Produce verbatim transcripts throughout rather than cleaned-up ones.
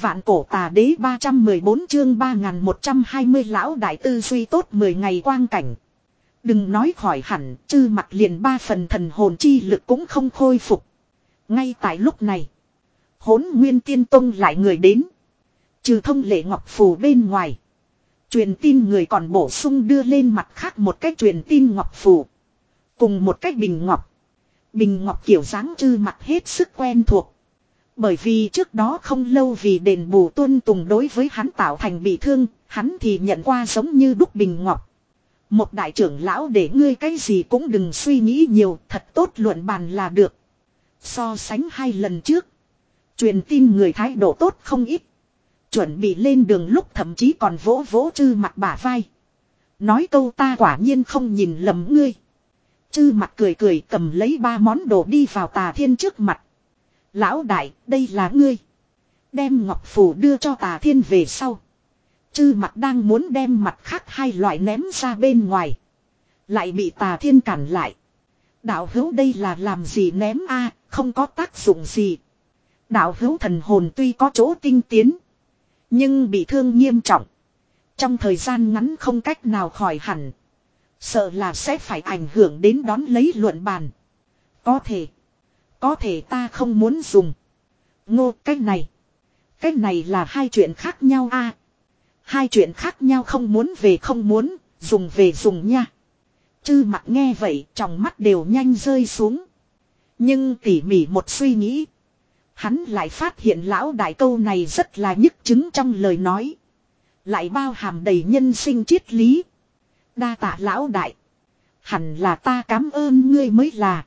Vạn cổ tà đế ba trăm mười bốn chương ba nghìn một trăm hai mươi lão đại tư duy tốt mười ngày quang cảnh. Đừng nói khỏi hẳn, chư mặt liền ba phần thần hồn chi lực cũng không khôi phục. Ngay tại lúc này, Hỗn Nguyên Tiên Tông lại người đến. Trừ thông lệ ngọc phù bên ngoài, truyền tin người còn bổ sung đưa lên mặt khác một cái truyền tin ngọc phù. Cùng một cái bình ngọc. Bình ngọc kiểu dáng chư mặt hết sức quen thuộc. Bởi vì trước đó không lâu vì đền bù tuân tùng đối với hắn tạo thành bị thương, hắn thì nhận qua giống như đúc bình ngọc. Một đại trưởng lão để ngươi cái gì cũng đừng suy nghĩ nhiều, thật tốt luận bàn là được. So sánh hai lần trước, truyền tin người thái độ tốt không ít. Chuẩn bị lên đường lúc thậm chí còn vỗ vỗ chư mặt bả vai. Nói câu ta quả nhiên không nhìn lầm ngươi. Chư mặt cười cười cầm lấy ba món đồ đi vào Tà Thiên trước mặt. Lão đại, đây là ngươi. Đem ngọc phù đưa cho Tà Thiên về sau. Chư mặt đang muốn đem mặt khác hai loại ném ra bên ngoài. Lại bị Tà Thiên cản lại. Đạo hữu đây là làm gì ném a, không có tác dụng gì. Đạo hữu thần hồn tuy có chỗ tinh tiến, nhưng bị thương nghiêm trọng. Trong thời gian ngắn không cách nào khỏi hẳn. Sợ là sẽ phải ảnh hưởng đến đón lấy luận bàn. Có thể. Có thể ta không muốn dùng. Ngô cái này. Cái này là hai chuyện khác nhau a. Hai chuyện khác nhau, không muốn về không muốn, dùng về dùng nha. Chư mặt nghe vậy trong mắt đều nhanh rơi xuống. Nhưng tỉ mỉ một suy nghĩ, hắn lại phát hiện lão đại câu này rất là nhức chứng trong lời nói. Lại bao hàm đầy nhân sinh triết lý. Đa tạ lão đại. Hẳn là ta cảm ơn ngươi mới là.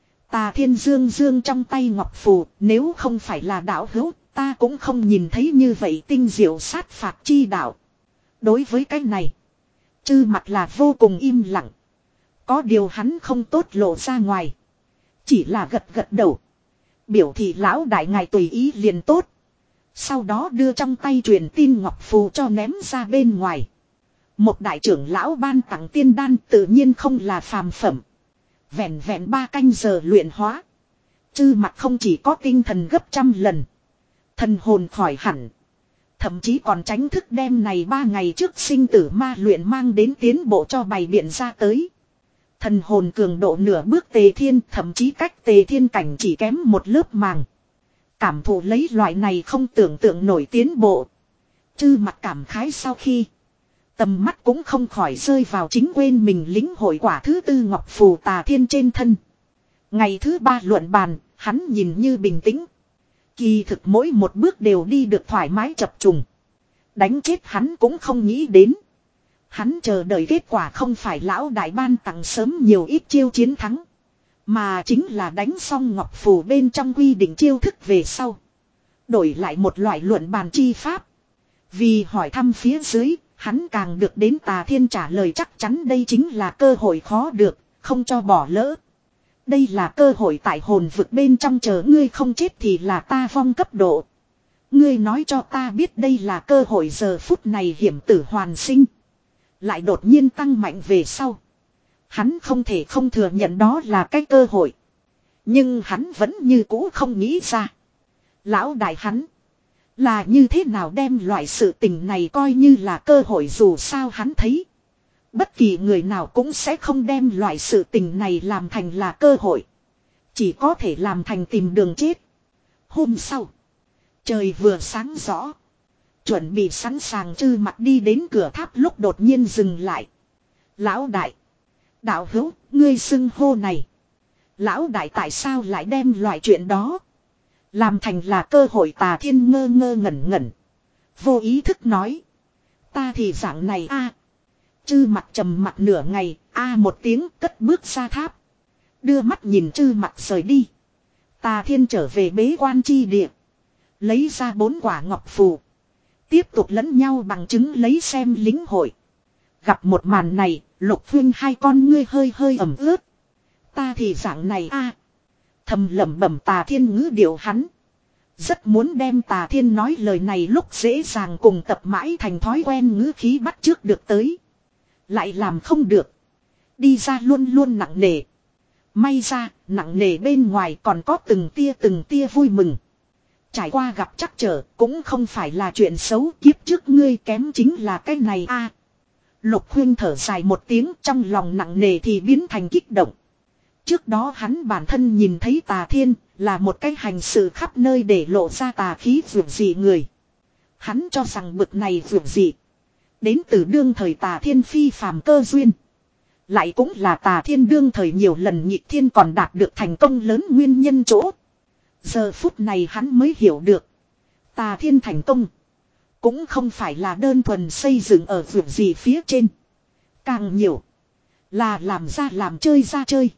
Tà Thiên dương dương trong tay ngọc phù, nếu không phải là đạo hữu, ta cũng không nhìn thấy như vậy tinh diệu sát phạt chi đạo. Đối với cái này, chư mặt là vô cùng im lặng. Có điều hắn không tốt lộ ra ngoài. Chỉ là gật gật đầu. Biểu thị lão đại ngài tùy ý liền tốt. Sau đó đưa trong tay truyền tin ngọc phù cho ném ra bên ngoài. Một đại trưởng lão ban tặng tiên đan tự nhiên không là phàm phẩm. Vẹn vẹn ba canh giờ luyện hóa. Chư mặt không chỉ có tinh thần gấp trăm lần. Thần hồn khỏi hẳn. Thậm chí còn tránh thức đem này ba ngày trước sinh tử ma luyện mang đến tiến bộ cho bày biện ra tới. Thần hồn cường độ nửa bước tề thiên, thậm chí cách tề thiên cảnh chỉ kém một lớp màng. Cảm thụ lấy loại này không tưởng tượng nổi tiến bộ. Chư mặt cảm khái sau khi. Tầm mắt cũng không khỏi rơi vào chính quên mình lính hội quả thứ tư ngọc phù Tà Thiên trên thân. Ngày thứ ba luận bàn, hắn nhìn như bình tĩnh. Kỳ thực mỗi một bước đều đi được thoải mái chập trùng. Đánh chết hắn cũng không nghĩ đến. Hắn chờ đợi kết quả không phải lão đại ban tặng sớm nhiều ít chiêu chiến thắng. Mà chính là đánh xong ngọc phù bên trong quy định chiêu thức về sau. Đổi lại một loại luận bàn chi pháp. Vì hỏi thăm phía dưới, hắn càng được đến Tà Thiên trả lời chắc chắn đây chính là cơ hội khó được, không cho bỏ lỡ. Đây là cơ hội tại hồn vực bên trong chờ ngươi không chết thì là ta vong cấp độ. Ngươi nói cho ta biết đây là cơ hội giờ phút này hiểm tử hoàn sinh. Lại đột nhiên tăng mạnh về sau. Hắn không thể không thừa nhận đó là cái cơ hội. Nhưng hắn vẫn như cũ không nghĩ ra. Lão đại hắn là như thế nào đem loại sự tình này coi như là cơ hội, dù sao hắn thấy. Bất kỳ người nào cũng sẽ không đem loại sự tình này làm thành là cơ hội. Chỉ có thể làm thành tìm đường chết. Hôm sau, trời vừa sáng rõ. Chuẩn bị sẵn sàng chư mặt đi đến cửa tháp lúc đột nhiên dừng lại. Lão đại. Đạo hữu, ngươi xưng hô này. Lão đại tại sao lại đem loại chuyện đó làm thành là cơ hội? Tà Thiên ngơ ngơ ngẩn ngẩn. Vô ý thức nói. Ta thì dạng này a. Chư mặt trầm mặt nửa ngày, a một tiếng cất bước ra tháp. Đưa mắt nhìn chư mặt rời đi. Tà Thiên trở về bế quan chi địa. Lấy ra bốn quả ngọc phù. Tiếp tục lẫn nhau bằng chứng lấy xem lính hội. Gặp một màn này, Lục Huyên hai con ngươi hơi hơi ẩm ướt. Ta thì dạng này a. Thầm lẩm bẩm Tà Thiên ngữ điệu hắn. Rất muốn đem Tà Thiên nói lời này lúc dễ dàng cùng tập mãi thành thói quen ngữ khí bắt chước được tới. Lại làm không được. Đi ra luôn luôn nặng nề. May ra, nặng nề bên ngoài còn có từng tia từng tia vui mừng. Trải qua gặp trắc trở cũng không phải là chuyện xấu, kiếp trước ngươi kém chính là cái này a. Lục Huyên thở dài một tiếng, trong lòng nặng nề thì biến thành kích động. Trước đó hắn bản thân nhìn thấy Tà Thiên là một cái hành sự khắp nơi để lộ ra tà khí vượt dị người. Hắn cho rằng bực này vượt dị đến từ đương thời Tà Thiên phi phàm cơ duyên. Lại cũng là Tà Thiên đương thời nhiều lần nhịp thiên còn đạt được thành công lớn nguyên nhân chỗ. Giờ phút này hắn mới hiểu được. Tà Thiên thành công cũng không phải là đơn thuần xây dựng ở vượt gì phía trên. Càng nhiều là làm ra làm chơi ra chơi.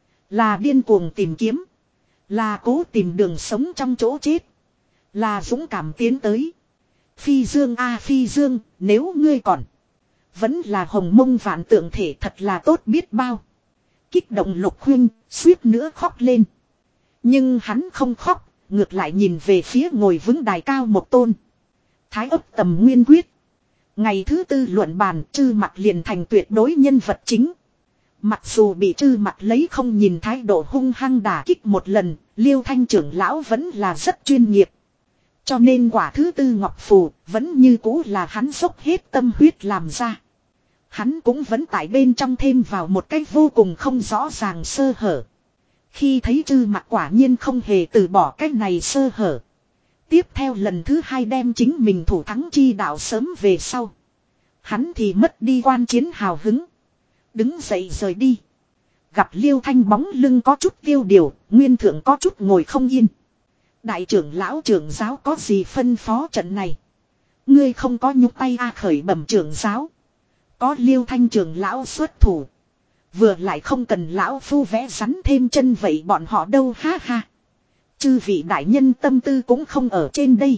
Là điên cuồng tìm kiếm. Là cố tìm đường sống trong chỗ chết. Là dũng cảm tiến tới. Phi Dương a Phi Dương, nếu ngươi còn vẫn là hồng mông vạn tượng thể thật là tốt biết bao. Kích động Lục Huyên, suýt nữa khóc lên. Nhưng hắn không khóc, ngược lại nhìn về phía ngồi vững đài cao một tôn. Thái ấp tầm nguyên quyết. Ngày thứ tư luận bàn, Trư Mặc liền thành tuyệt đối nhân vật chính. Mặc dù bị Trư Mặc lấy không nhìn thái độ hung hăng đả kích một lần, Liêu Thanh trưởng lão vẫn là rất chuyên nghiệp. Cho nên quả thứ tư ngọc phù vẫn như cũ là hắn dốc hết tâm huyết làm ra. Hắn cũng vẫn tại bên trong thêm vào một cách vô cùng không rõ ràng sơ hở. Khi thấy Trư Mặc quả nhiên không hề từ bỏ cách này sơ hở. Tiếp theo lần thứ hai đem chính mình thủ thắng chi đạo sớm về sau. Hắn thì mất đi quan chiến hào hứng. Đứng dậy rời đi. Gặp Liêu Thanh bóng lưng có chút tiêu điều, Nguyên Thượng có chút ngồi không yên. Đại trưởng lão trưởng giáo có gì phân phó trận này? Ngươi không có nhúc tay a khởi bẩm trưởng giáo. Có Liêu Thanh trưởng lão xuất thủ. Vừa lại không cần lão phu vẽ rắn thêm chân vậy bọn họ đâu ha ha. Chư vị đại nhân tâm tư cũng không ở trên đây.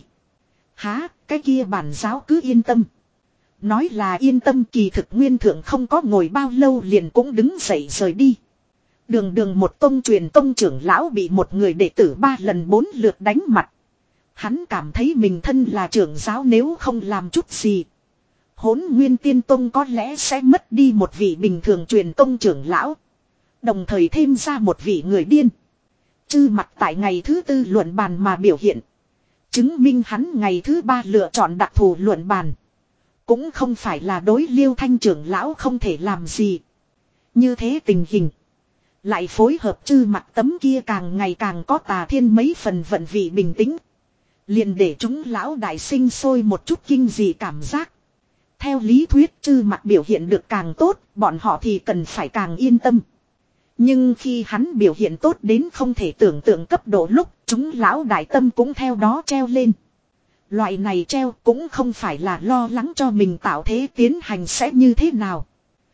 Há, cái kia bản giáo cứ yên tâm. Nói là yên tâm kỳ thực Nguyên Thượng không có ngồi bao lâu liền cũng đứng dậy rời đi. Đường đường một tông truyền tông trưởng lão bị một người đệ tử ba lần bốn lượt đánh mặt. Hắn cảm thấy mình thân là trưởng giáo nếu không làm chút gì. Hỗn Nguyên Tiên Tông có lẽ sẽ mất đi một vị bình thường truyền tông trưởng lão. Đồng thời thêm ra một vị người điên. Trư Mặc tại ngày thứ tư luận bàn mà biểu hiện. Chứng minh hắn ngày thứ ba lựa chọn đặc thù luận bàn. Cũng không phải là đối Liêu Thanh trưởng lão không thể làm gì. Như thế tình hình. Lại phối hợp Trư Mặc tấm kia càng ngày càng có Tà Thiên mấy phần vận vị bình tĩnh. Liền để chúng lão đại sinh sôi một chút kinh dị cảm giác. Theo lý thuyết Trư Mặc biểu hiện được càng tốt, bọn họ thì cần phải càng yên tâm. Nhưng khi hắn biểu hiện tốt đến không thể tưởng tượng cấp độ lúc, chúng lão đại tâm cũng theo đó treo lên. Loại này treo cũng không phải là lo lắng cho mình tạo thế tiến hành sẽ như thế nào.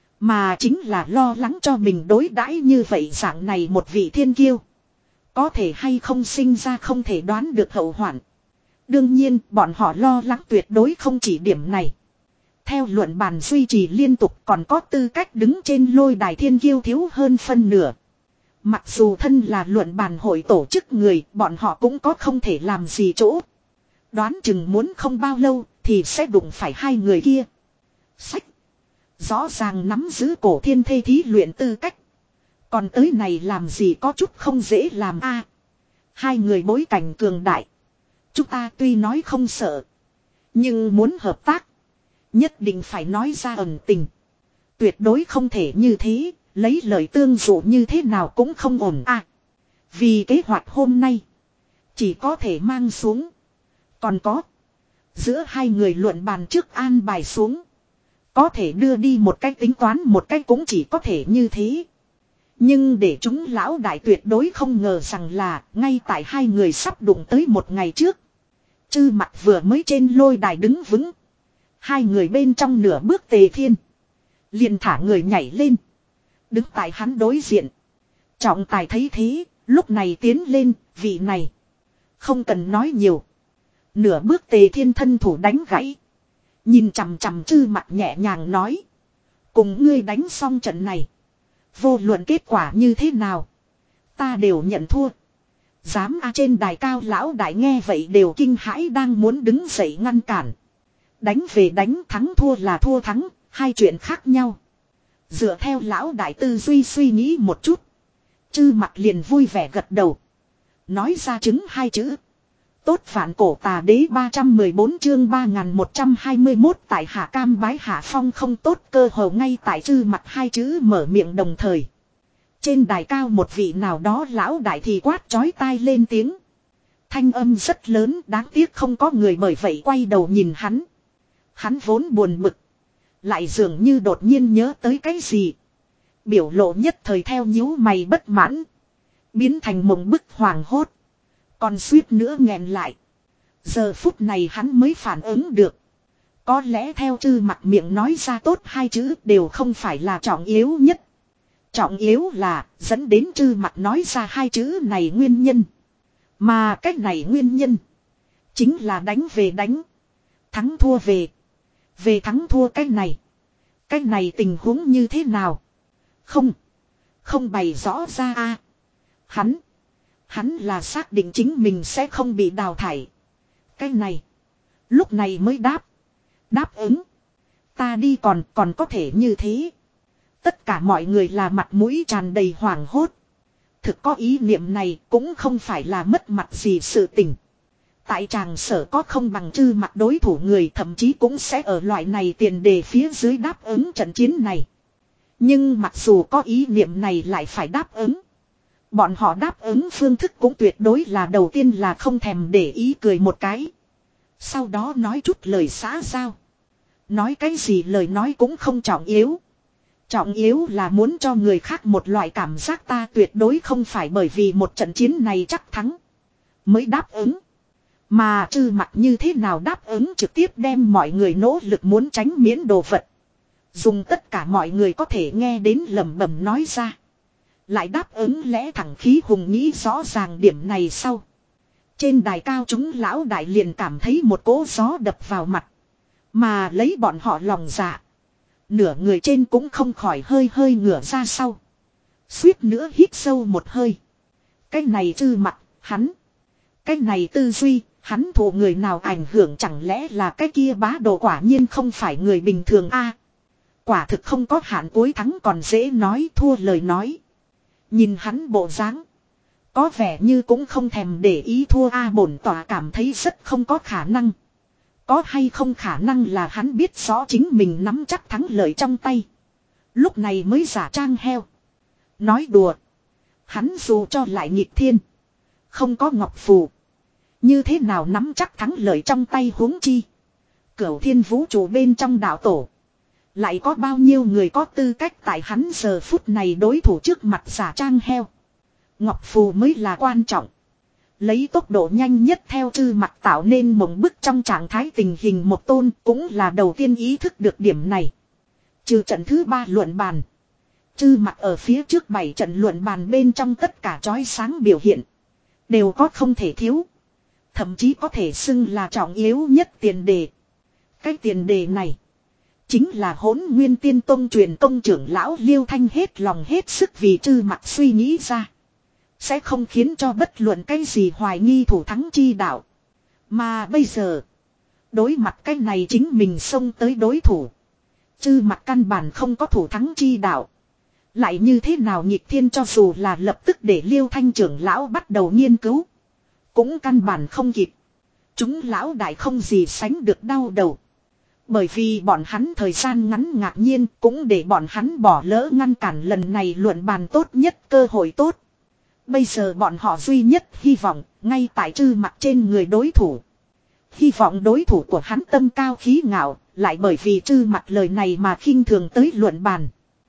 Mà chính là lo lắng cho mình đối đãi như vậy dạng này một vị thiên kiêu. Có thể hay không sinh ra không thể đoán được hậu hoạn. Đương nhiên bọn họ lo lắng tuyệt đối không chỉ điểm này. Theo luận bàn duy trì liên tục còn có tư cách đứng trên lôi đài thiên kiêu thiếu hơn phân nửa. Mặc dù thân là luận bàn hội tổ chức người, bọn họ cũng có không thể làm gì chỗ. Đoán chừng muốn không bao lâu thì sẽ đụng phải hai người kia. Sách. Rõ ràng nắm giữ cổ thiên thê thí luyện tư cách. Còn tới này làm gì có chút không dễ làm a. Hai người bối cảnh cường đại. Chúng ta tuy nói không sợ. Nhưng muốn hợp tác. Nhất định phải nói ra ẩn tình. Tuyệt đối không thể như thế. Lấy lời tương dụ như thế nào cũng không ổn à. Vì kế hoạch hôm nay. Chỉ có thể mang xuống. Còn có. Giữa hai người luận bàn trước an bài xuống. Có thể đưa đi một cách tính toán một cách cũng chỉ có thể như thế. Nhưng để chúng lão đại tuyệt đối không ngờ rằng là ngay tại hai người sắp đụng tới một ngày trước. Trư Mặc vừa mới trên lôi đài đứng vững. Hai người bên trong nửa bước Tề Thiên. Liền thả người nhảy lên. Đứng tại hắn đối diện. Trọng tài thấy thế, lúc này tiến lên, vị này. Không cần nói nhiều. Nửa bước Tề Thiên thân thủ đánh gãy. Nhìn chằm chằm Trư Mặc nhẹ nhàng nói. Cùng ngươi đánh xong trận này. Vô luận kết quả như thế nào. Ta đều nhận thua. Dám a trên đài cao lão đại nghe vậy đều kinh hãi đang muốn đứng dậy ngăn cản. Đánh về đánh thắng thua là thua thắng. Hai chuyện khác nhau. Dựa theo lão đại tư duy suy nghĩ một chút. Trư Mặc liền vui vẻ gật đầu. Nói ra chứng hai chữ. Tốt vạn cổ tà đế ba trăm mười bốn chương ba nghìn một trăm hai mươi mốt tại hạ cam bái hạ phong không tốt cơ hồ ngay tại chư mặt hai chữ mở miệng đồng thời. Trên đài cao một vị nào đó lão đại thì quát chói tai lên tiếng. Thanh âm rất lớn đáng tiếc không có người bởi vậy quay đầu nhìn hắn. Hắn vốn buồn bực. Lại dường như đột nhiên nhớ tới cái gì. Biểu lộ nhất thời theo nhíu mày bất mãn. Biến thành mộng bức hoàng hốt. Còn suýt nữa nghẹn lại. Giờ phút này hắn mới phản ứng được. Có lẽ theo chư mặt miệng nói ra tốt hai chữ đều không phải là trọng yếu nhất. Trọng yếu là dẫn đến chư mặt nói ra hai chữ này nguyên nhân. Mà cách này nguyên nhân. Chính là đánh về đánh. Thắng thua về. Về thắng thua cách này. Cách này tình huống như thế nào? Không. Không bày rõ ra a. Hắn. Hắn là xác định chính mình sẽ không bị đào thải. Cái này. Lúc này mới đáp. Đáp ứng. Ta đi còn còn có thể như thế. Tất cả mọi người là mặt mũi tràn đầy hoảng hốt. Thực có ý niệm này cũng không phải là mất mặt gì sự tình. Tại tràng sở có không bằng chư mặt đối thủ người thậm chí cũng sẽ ở loại này tiền đề phía dưới đáp ứng trận chiến này. Nhưng mặc dù có ý niệm này lại phải đáp ứng. Bọn họ đáp ứng phương thức cũng tuyệt đối là đầu tiên là không thèm để ý cười một cái. Sau đó nói chút lời xã giao. Nói cái gì lời nói cũng không trọng yếu. Trọng yếu là muốn cho người khác một loại cảm giác ta tuyệt đối không phải bởi vì một trận chiến này chắc thắng. Mới đáp ứng. Mà chư mặt như thế nào đáp ứng trực tiếp đem mọi người nỗ lực muốn tránh miễn đồ vật. Dùng tất cả mọi người có thể nghe đến lẩm bẩm nói ra. Lại đáp ứng lẽ thẳng khí hùng nghĩ rõ ràng điểm này sau. Trên đài cao chúng lão đại liền cảm thấy một cỗ gió đập vào mặt. Mà lấy bọn họ lòng dạ. Nửa người trên cũng không khỏi hơi hơi ngửa ra sau. Suýt nữa hít sâu một hơi. Cái này chư mặt, hắn. Cái này tư duy, hắn thụ người nào ảnh hưởng chẳng lẽ là cái kia bá đồ quả nhiên không phải người bình thường a. Quả thực không có hạn cuối thắng còn dễ nói thua lời nói. Nhìn hắn bộ dáng, có vẻ như cũng không thèm để ý thua a. Bổn tỏa cảm thấy rất không có khả năng. Có hay không khả năng là hắn biết rõ chính mình nắm chắc thắng lợi trong tay. Lúc này mới giả trang heo. Nói đùa. Hắn dù cho lại nghịch thiên. Không có ngọc phù. Như thế nào nắm chắc thắng lợi trong tay huống chi. Cửu thiên vũ trụ bên trong đạo tổ. Lại có bao nhiêu người có tư cách tại hắn giờ phút này đối thủ trước mặt giả trang heo. Ngọc phù mới là quan trọng. Lấy tốc độ nhanh nhất theo chư mặt tạo nên mộng bức trong trạng thái tình hình một tôn cũng là đầu tiên ý thức được điểm này. Trừ trận thứ ba luận bàn. Chư mặt ở phía trước bảy trận luận bàn bên trong tất cả chói sáng biểu hiện. Đều có không thể thiếu. Thậm chí có thể xưng là trọng yếu nhất tiền đề. Cái tiền đề này. Chính là Hỗn Nguyên Tiên Tông truyền tông trưởng lão Liêu Thanh hết lòng hết sức vì chư mặt suy nghĩ ra. Sẽ không khiến cho bất luận cái gì hoài nghi thủ thắng chi đạo. Mà bây giờ. Đối mặt cái này chính mình xông tới đối thủ. Chư mặt căn bản không có thủ thắng chi đạo. Lại như thế nào nhịp thiên cho dù là lập tức để Liêu Thanh trưởng lão bắt đầu nghiên cứu. Cũng căn bản không kịp. Chúng lão đại không gì sánh được đau đầu. Bởi vì bọn hắn thời gian ngắn ngạc nhiên cũng để bọn hắn bỏ lỡ ngăn cản lần này luận bàn tốt nhất cơ hội tốt. Bây giờ bọn họ duy nhất hy vọng ngay tại chư mặt trên người đối thủ. Hy vọng đối thủ của hắn tâm cao khí ngạo lại bởi vì chư mặt lời này mà khinh thường tới luận bàn.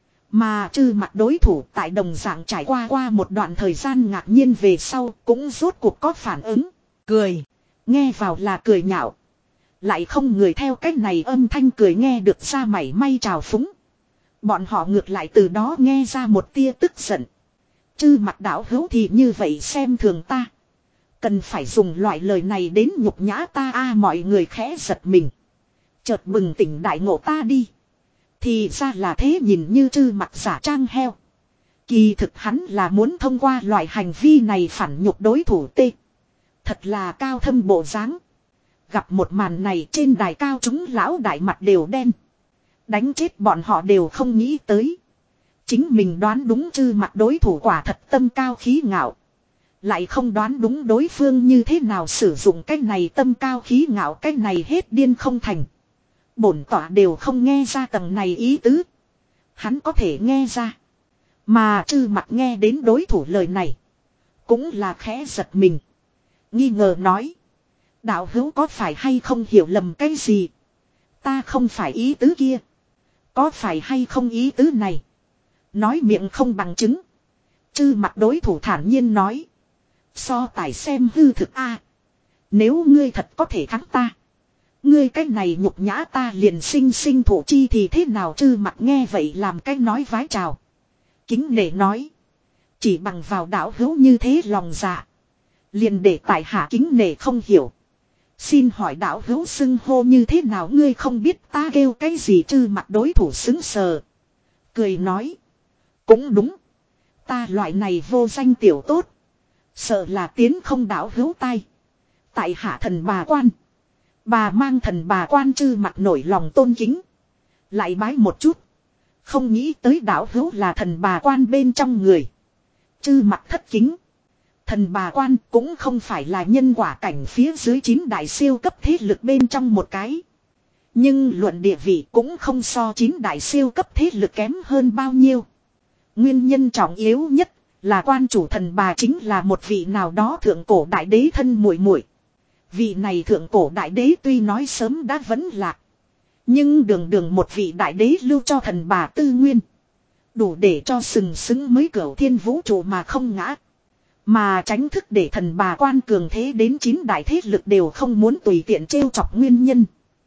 Mà chư mặt đối thủ tại đồng dạng trải qua qua một đoạn thời gian ngạc nhiên về sau cũng rốt cuộc có phản ứng. Cười. Nghe vào là cười nhạo. Lại không người theo cách này âm thanh cười nghe được ra mảy may trào phúng. Bọn họ ngược lại từ đó nghe ra một tia tức giận. Chư mặt đạo hữu thì như vậy xem thường ta. Cần phải dùng loại lời này đến nhục nhã ta a à, mọi người khẽ giật mình. Chợt bừng tỉnh đại ngộ ta đi. Thì ra là thế nhìn như chư mặt giả trang heo. Kỳ thực hắn là muốn thông qua loại hành vi này phản nhục đối thủ tê. Thật là cao thâm bộ dáng. Gặp một màn này trên đài cao chúng lão đại mặt đều đen. Đánh chết bọn họ đều không nghĩ tới. Chính mình đoán đúng chư mặt đối thủ quả thật tâm cao khí ngạo. Lại không đoán đúng đối phương như thế nào sử dụng cái này tâm cao khí ngạo, cái này hết điên không thành. Bổn tỏa đều không nghe ra tầng này ý tứ. Hắn có thể nghe ra. Mà Trư Mặc nghe đến đối thủ lời này. Cũng là khẽ giật mình. Nghi ngờ nói. Đạo hữu có phải hay không hiểu lầm cái gì? Ta không phải ý tứ kia. Có phải hay không ý tứ này? Nói miệng không bằng chứng. Trư Mặc đối thủ thản nhiên nói. So tài xem hư thực a. Nếu ngươi thật có thể thắng ta. Ngươi cái này nhục nhã ta liền sinh sinh thủ chi thì thế nào? Trư Mặc nghe vậy làm cái nói vái chào. Kính nể nói. Chỉ bằng vào đạo hữu như thế lòng dạ. Liền để tại hạ kính nể không hiểu. Xin hỏi đạo hữu xưng hô như thế nào? Ngươi không biết ta kêu cái gì? Trư Mặc đối thủ xứng sờ. Cười nói. Cũng đúng. Ta loại này vô danh tiểu tốt. Sợ là tiến không đạo hữu tai. Tại hạ thần bà quan. Bà mang thần bà quan. Trư Mặc nổi lòng tôn kính. Lại bái một chút. Không nghĩ tới đạo hữu là thần bà quan bên trong người. Trư Mặc thất kính. Thần bà quan cũng không phải là nhân quả cảnh phía dưới chín đại siêu cấp thế lực bên trong một cái. Nhưng luận địa vị cũng không so chín đại siêu cấp thế lực kém hơn bao nhiêu. Nguyên nhân trọng yếu nhất là quan chủ thần bà chính là một vị nào đó thượng cổ đại đế thân muội muội. Vị này thượng cổ đại đế tuy nói sớm đã vẫn lạc. Nhưng đường đường một vị đại đế lưu cho thần bà tư nguyên. Đủ để cho sừng sững mới cửu thiên vũ trụ mà không ngã. Mà tránh thức để thần bà quan cường thế đến chín đại thế lực đều không muốn tùy tiện trêu chọc nguyên nhân.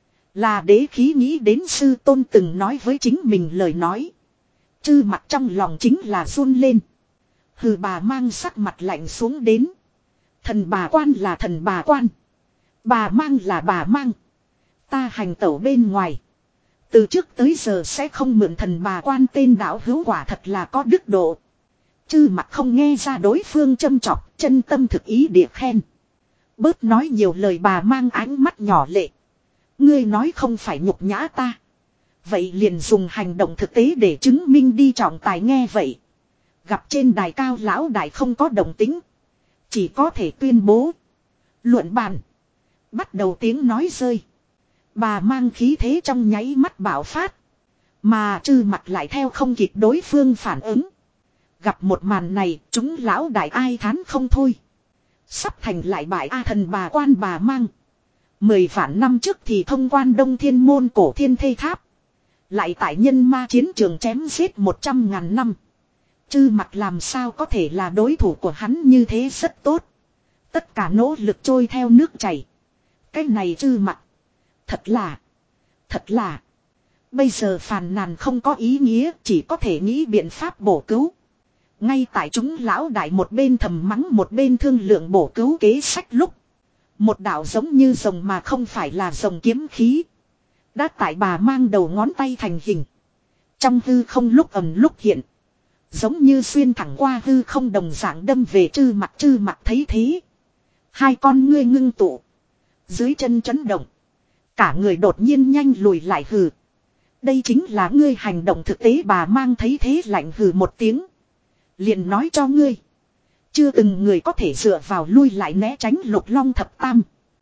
Là đế khí nghĩ đến sư tôn từng nói với chính mình lời nói. Trư Mặc trong lòng chính là run lên. Hừ, bà mang sắc mặt lạnh xuống đến. Thần bà quan là thần bà quan. Bà mang là bà mang. Ta hành tẩu bên ngoài. Từ trước tới giờ sẽ không mượn thần bà quan tên đạo hữu, quả thật là có đức độ. Trư Mặc không nghe ra đối phương châm chọc, chân tâm thực ý địa khen. Bớt nói nhiều lời. Bà mang ánh mắt nhỏ lệ. Ngươi nói không phải nhục nhã ta. Vậy liền dùng hành động thực tế để chứng minh đi. Trọng tài nghe vậy. Gặp trên đài cao lão đại không có động tính. Chỉ có thể tuyên bố. Luận bàn. Bắt đầu tiếng nói rơi. Bà mang khí thế trong nháy mắt bạo phát. Mà Trư Mặc lại theo không kịp đối phương phản ứng. Gặp một màn này, chúng lão đại ai thán không thôi. Sắp thành lại bại a. Thần bà quan bà mang. Mười vạn năm trước thì thông quan Đông Thiên môn cổ thiên thây tháp. Lại tại nhân ma chiến trường chém giết một trăm ngàn năm. Trư Mặc làm sao có thể là đối thủ của hắn? Như thế rất tốt. Tất cả nỗ lực trôi theo nước chảy. Cái này Trư Mặc. Thật là. Thật là. Bây giờ phàn nàn không có ý nghĩa. Chỉ có thể nghĩ biện pháp bổ cứu. Ngay tại chúng lão đại một bên thầm mắng một bên thương lượng bổ cứu kế sách lúc. Một đạo giống như rồng mà không phải là rồng kiếm khí. Đã tại bà mang đầu ngón tay thành hình. Trong hư không lúc ầm lúc hiện. Giống như xuyên thẳng qua hư không đồng dạng đâm về Trư Mặc. Trư Mặc thấy thế. Hai con ngươi ngưng tụ. Dưới chân chấn động. Cả người đột nhiên nhanh lùi lại. Hừ. Đây chính là ngươi hành động thực tế. Bà mang thấy thế lạnh hừ một tiếng. Liền nói cho ngươi. Chưa từng người có thể dựa vào lui lại né tránh Lục Long thập tam.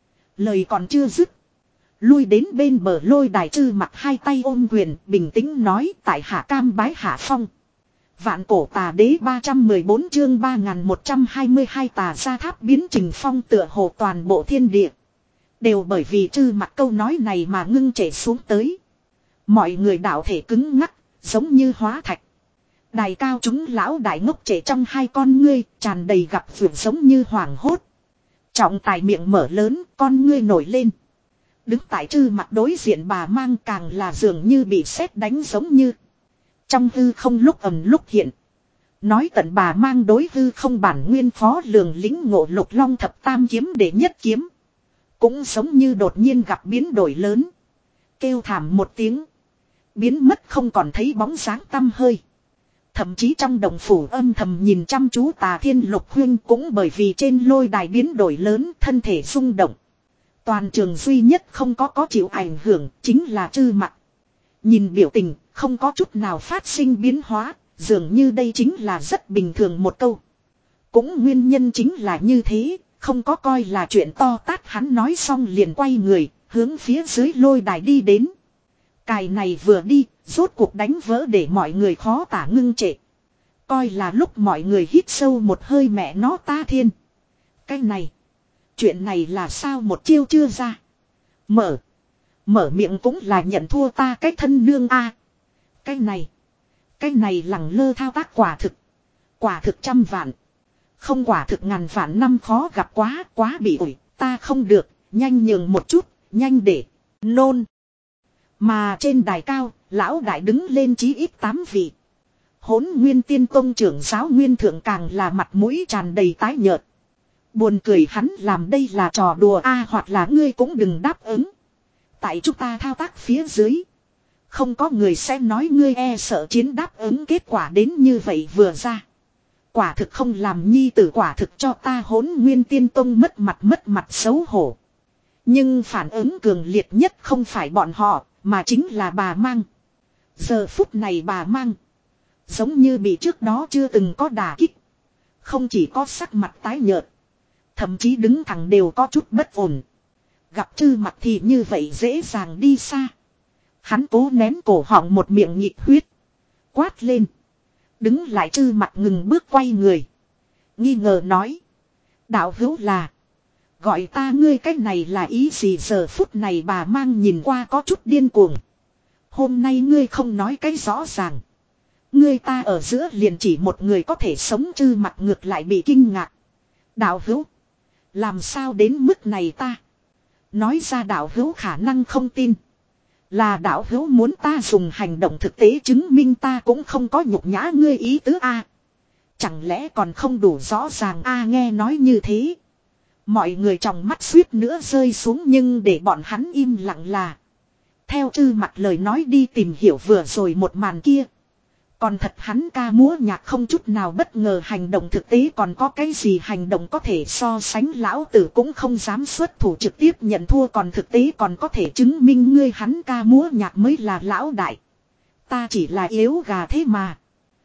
Lời còn chưa dứt. Lui đến bên bờ lôi đài. Trư Mặc hai tay ôm quyền bình tĩnh nói. Tại hạ cam bái hạ phong. Vạn cổ tà đế ba trăm mười bốn chương ba nghìn một trăm hai mươi hai tà gia tháp biến trình phong tựa hồ toàn bộ thiên địa. Đều bởi vì Trư Mặc câu nói này mà ngưng trệ xuống tới. Mọi người đạo thể cứng ngắc. Giống như hóa thạch. Đài cao chúng lão đại ngốc trệ trong hai con ngươi. Tràn đầy gặp vượt giống như hoảng hốt. Trọng tài miệng mở lớn. Con ngươi nổi lên. Đứng tại Trư Mặc đối diện bà mang càng là dường như bị sét đánh giống như. Trong hư không lúc ầm lúc hiện. Nói tận bà mang đối hư không bản nguyên phó lường lĩnh ngộ Lục Long thập tam kiếm để nhất kiếm. Cũng giống như đột nhiên gặp biến đổi lớn. Kêu thảm một tiếng. Biến mất không còn thấy bóng dáng tăm hơi. Thậm chí trong đồng phủ âm thầm nhìn chăm chú Tà Thiên Lục Huyên cũng bởi vì trên lôi đài biến đổi lớn thân thể rung động. Toàn trường duy nhất không có có chịu ảnh hưởng chính là Trư Mặc. Nhìn biểu tình không có chút nào phát sinh biến hóa, dường như đây chính là rất bình thường một câu. Cũng nguyên nhân chính là như thế, không có coi là chuyện to tát. Hắn nói xong liền quay người, hướng phía dưới lôi đài đi đến. Cài này vừa đi, rốt cuộc đánh vỡ để mọi người khó tả ngưng trệ. Coi là lúc mọi người hít sâu một hơi mẹ nó ta thiên. Cái này, chuyện này là sao một chiêu chưa ra. Mở, mở miệng cũng là nhận thua ta cái thân nương a. Cái này, cái này lẳng lơ thao tác quả thực. Quả thực trăm vạn. Không quả thực ngàn vạn năm khó gặp quá, quá bị ủi, ta không được, nhanh nhường một chút, nhanh để, nôn. Mà trên đài cao, lão đại đứng lên chí ít tám vị. Hỗn Nguyên Tiên Tông trưởng giáo Nguyên Thượng càng là mặt mũi tràn đầy tái nhợt. Buồn cười hắn làm đây là trò đùa a hoặc là ngươi cũng đừng đáp ứng. Tại chúng ta thao tác phía dưới. Không có người sẽ nói ngươi e sợ chiến đáp ứng kết quả đến như vậy vừa ra. Quả thực không làm nhi tử quả thực cho ta Hỗn Nguyên Tiên Tông mất mặt mất mặt xấu hổ. Nhưng phản ứng cường liệt nhất không phải bọn họ, mà chính là bà Mang. Giờ phút này bà Mang. Giống như bị trước đó chưa từng có đả kích. Không chỉ có sắc mặt tái nhợt. Thậm chí đứng thẳng đều có chút bất ổn. Gặp Trư Mặc thì như vậy dễ dàng đi xa. Hắn cố nén cổ họng một miệng nhịn huyết. Quát lên. Đứng lại Trư Mặc ngừng bước quay người. Nghi ngờ nói. Đạo hữu là. Gọi ta ngươi cách này là ý gì giờ phút này bà Mang nhìn qua có chút điên cuồng. Hôm nay ngươi không nói cái rõ ràng. Ngươi ta ở giữa liền chỉ một người có thể sống. Trư Mặc ngược lại bị kinh ngạc. Đạo hữu. Làm sao đến mức này ta. Nói ra đạo hữu khả năng không tin. Là đạo hữu muốn ta dùng hành động thực tế chứng minh ta cũng không có nhục nhã ngươi ý tứ a. Chẳng lẽ còn không đủ rõ ràng a nghe nói như thế. Mọi người trong mắt suýt nữa rơi xuống nhưng để bọn hắn im lặng là. Theo Trư Mặc lời nói đi tìm hiểu vừa rồi một màn kia. Còn thật hắn ca múa nhạc không chút nào bất ngờ hành động thực tế còn có cái gì hành động có thể so sánh lão tử cũng không dám xuất thủ trực tiếp nhận thua còn thực tế còn có thể chứng minh ngươi hắn ca múa nhạc mới là lão đại. Ta chỉ là yếu gà thế mà.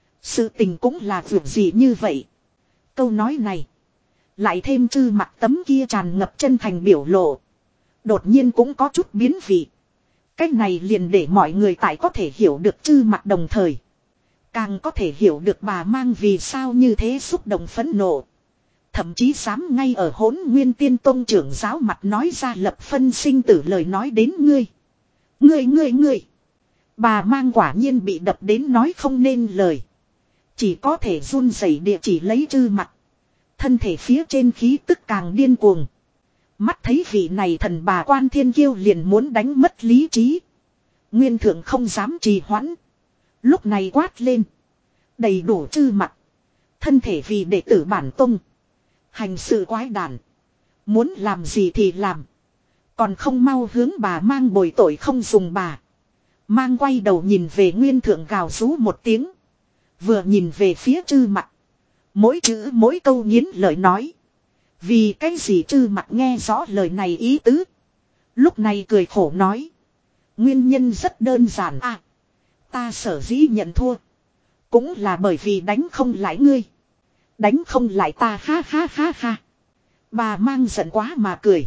Sự tình cũng là việc gì như vậy. Câu nói này. Lại thêm Trư Mặc tấm kia tràn ngập chân thành biểu lộ. Đột nhiên cũng có chút biến vị. Cách này liền để mọi người tại có thể hiểu được Trư Mặc đồng thời. Càng có thể hiểu được bà Mang vì sao như thế xúc động phẫn nộ. Thậm chí dám ngay ở Hỗn Nguyên Tiên Tông trưởng giáo mặt nói ra lập phân sinh tử lời nói đến ngươi. Ngươi ngươi ngươi. Bà Mang quả nhiên bị đập đến nói không nên lời. Chỉ có thể run rẩy địa chỉ lấy Trư Mặc. Thân thể phía trên khí tức càng điên cuồng. Mắt thấy vị này thần bà quan thiên kiêu liền muốn đánh mất lý trí. Nguyên Thượng không dám trì hoãn. Lúc này quát lên. Đầy đủ Trư Mặc. Thân thể vì đệ tử bản tông. Hành sự quái đản. Muốn làm gì thì làm. Còn không mau hướng bà Mang bồi tội không dùng bà. Mang quay đầu nhìn về Nguyên Thượng gào rú một tiếng. Vừa nhìn về phía Trư Mặc. Mỗi chữ mỗi câu nghiến lời nói. Vì cái gì Trư Mặc nghe rõ lời này ý tứ. Lúc này cười khổ nói. Nguyên nhân rất đơn giản à. Ta sở dĩ nhận thua. Cũng là bởi vì đánh không lại ngươi. Đánh không lại ta ha ha ha ha. Bà Mang giận quá mà cười.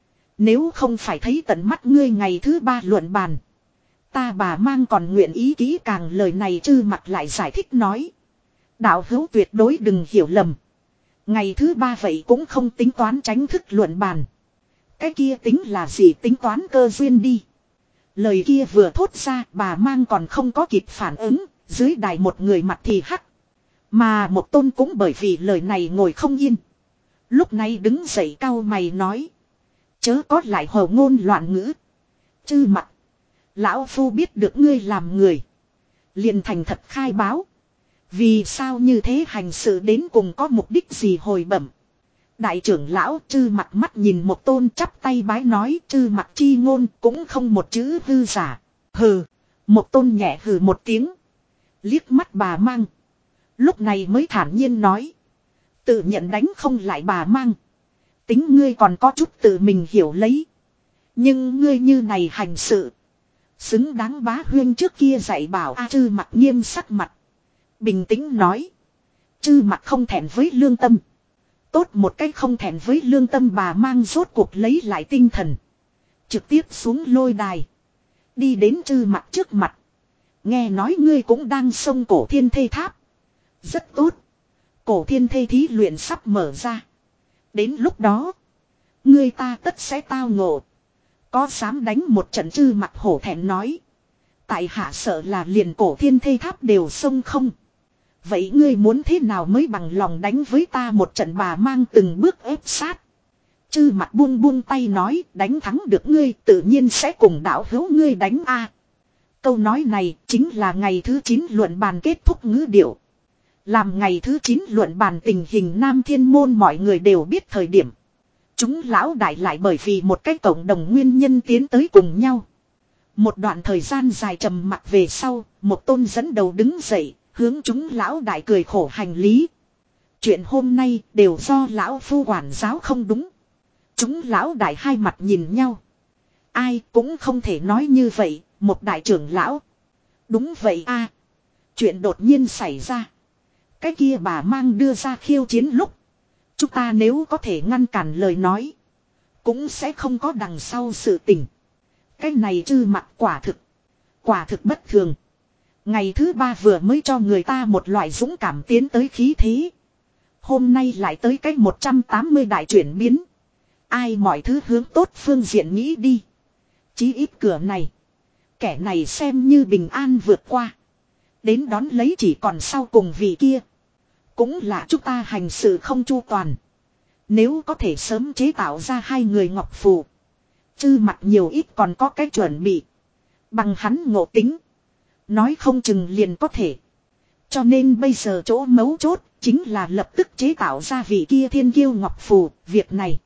Nếu không phải thấy tận mắt ngươi ngày thứ ba luận bàn. Ta bà Mang còn nguyện ý kỹ càng lời này Trư Mặc lại giải thích nói. Đạo hữu tuyệt đối đừng hiểu lầm. Ngày thứ ba vậy cũng không tính toán tránh thức luận bàn. Cái kia tính là gì tính toán cơ duyên đi. Lời kia vừa thốt ra bà Mang còn không có kịp phản ứng. Dưới đài một người mặt thì hắc. Mà một tôn cũng bởi vì lời này ngồi không yên. Lúc này đứng dậy cau mày nói. Chớ có lại hồ ngôn loạn ngữ. Trư Mặc. Lão Phu biết được ngươi làm người. Liền thành thật khai báo. Vì sao như thế hành sự đến cùng có mục đích gì hồi bẩm. Đại trưởng lão Trư Mặc mắt nhìn một tôn chắp tay bái nói Trư Mặc chi ngôn cũng không một chữ hư giả. Hừ. Một tôn nhẹ hừ một tiếng. Liếc mắt bà Mang. Lúc này mới thản nhiên nói. Tự nhận đánh không lại bà Mang. Tính ngươi còn có chút tự mình hiểu lấy. Nhưng ngươi như này hành sự. Xứng đáng bá huyên trước kia dạy bảo A Trư Mặc nghiêm sắc mặt. Bình tĩnh nói. Trư Mặc không thẹn với lương tâm. tốt một cách không thẹn với lương tâm bà mang rốt cuộc lấy lại tinh thần. Trực tiếp xuống lôi đài. Đi đến Trư Mặc trước mặt. Nghe nói ngươi cũng đang xông cổ thiên thê tháp. Rất tốt. Cổ thiên thê thí luyện sắp mở ra. Đến lúc đó. Ngươi ta tất sẽ tao ngộ. Có dám đánh một trận? Trư Mặc hổ thẹn nói. Tại hạ sợ là liền cổ thiên thê tháp đều xông không. Vậy ngươi muốn thế nào mới bằng lòng đánh với ta một trận? Bà mang từng bước ép sát. Trư Mặc buông buông tay nói, đánh thắng được ngươi tự nhiên sẽ cùng đạo hữu ngươi đánh a. Câu nói này chính là ngày thứ chín luận bàn kết thúc ngữ điệu. Làm ngày thứ chín luận bàn tình hình Nam Thiên Môn mọi người đều biết thời điểm. Chúng lão đại lại bởi vì một cái cộng đồng nguyên nhân tiến tới cùng nhau. Một đoạn thời gian dài trầm mặc về sau, một tôn dẫn đầu đứng dậy, hướng chúng lão đại cười khổ hành lý. Chuyện hôm nay đều do lão phu quản giáo không đúng. Chúng lão đại hai mặt nhìn nhau. Ai cũng không thể nói như vậy, một đại trưởng lão. Đúng vậy a. Chuyện đột nhiên xảy ra. Cái kia bà mang đưa ra khiêu chiến lúc. Chúng ta nếu có thể ngăn cản lời nói. Cũng sẽ không có đằng sau sự tình. Cái này Trư Mặc quả thực. Quả thực bất thường. Ngày thứ ba vừa mới cho người ta một loại dũng cảm tiến tới khí thế. Hôm nay lại tới cái một trăm tám mươi đại chuyển biến. Ai mọi thứ hướng tốt phương diện nghĩ đi. Chí ít cửa này. Kẻ này xem như bình an vượt qua. Đến đón lấy chỉ còn sau cùng vị kia. Cũng là chúng ta hành sự không chu toàn. Nếu có thể sớm chế tạo ra hai người ngọc phù. Trư Mặc nhiều ít còn có cái chuẩn bị. Bằng hắn ngộ tính. Nói không chừng liền có thể. Cho nên bây giờ chỗ mấu chốt chính là lập tức chế tạo ra vị kia thiên kiêu ngọc phù. Việc này.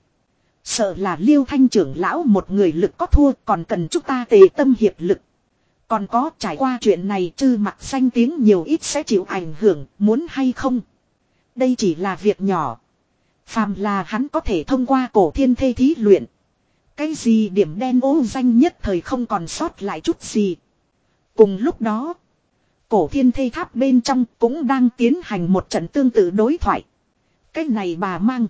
Sợ là Liêu Thanh trưởng lão một người lực có thua còn cần chúng ta tề tâm hiệp lực. Còn có trải qua chuyện này Trư Mặc danh tiếng nhiều ít sẽ chịu ảnh hưởng, muốn hay không. Đây chỉ là việc nhỏ. Phàm là hắn có thể thông qua cổ thiên thê thí luyện. Cái gì điểm đen ô danh nhất thời không còn sót lại chút gì. Cùng lúc đó, cổ thiên thê tháp bên trong cũng đang tiến hành một trận tương tự đối thoại. Cái này bà mang.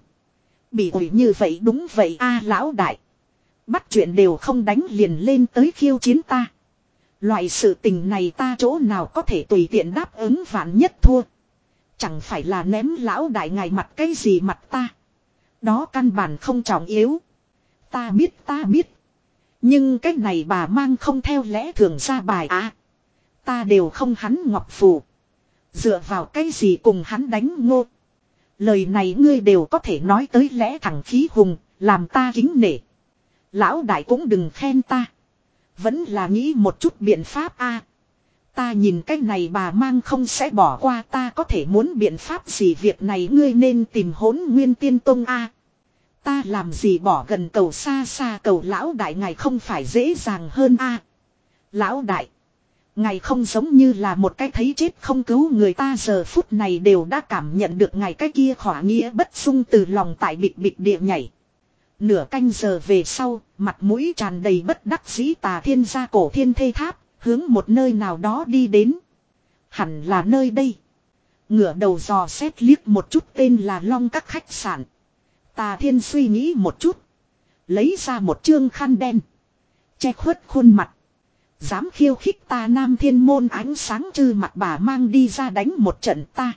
Bị ủi như vậy đúng vậy a lão đại. Bắt chuyện đều không đánh liền lên tới khiêu chiến ta. Loại sự tình này ta chỗ nào có thể tùy tiện đáp ứng vạn nhất thua. Chẳng phải là ném lão đại ngài mặt cái gì mặt ta. Đó căn bản không trọng yếu. Ta biết ta biết. Nhưng cái này bà mang không theo lẽ thường ra bài à. Ta đều không hắn ngọc phù. Dựa vào cái gì cùng hắn đánh ngô. Lời này ngươi đều có thể nói tới lẽ thẳng khí hùng. Làm ta kính nể. Lão đại cũng đừng khen ta. Vẫn là nghĩ một chút biện pháp a. À, ta nhìn cái này bà mang không sẽ bỏ qua ta có thể muốn biện pháp gì việc này ngươi nên tìm Hỗn Nguyên Tiên Tông a. À, ta làm gì bỏ gần cầu xa xa cầu lão đại ngài không phải dễ dàng hơn a. À, lão đại. Ngài không giống như là một cái thấy chết không cứu người ta giờ phút này đều đã cảm nhận được ngài cái kia khỏa nghĩa bất xung từ lòng tại bịch bịch địa nhảy. Nửa canh giờ về sau, mặt mũi tràn đầy bất đắc dĩ Tà Thiên ra cổ thiên thê tháp, hướng một nơi nào đó đi đến. Hẳn là nơi đây. Ngửa đầu dò xét liếc một chút tên là Long Các khách sạn. Tà Thiên suy nghĩ một chút. Lấy ra một chương khăn đen. Che khuất khuôn mặt. Dám khiêu khích ta Nam Thiên Môn ánh sáng Trư Mặc bà mang đi ra đánh một trận ta.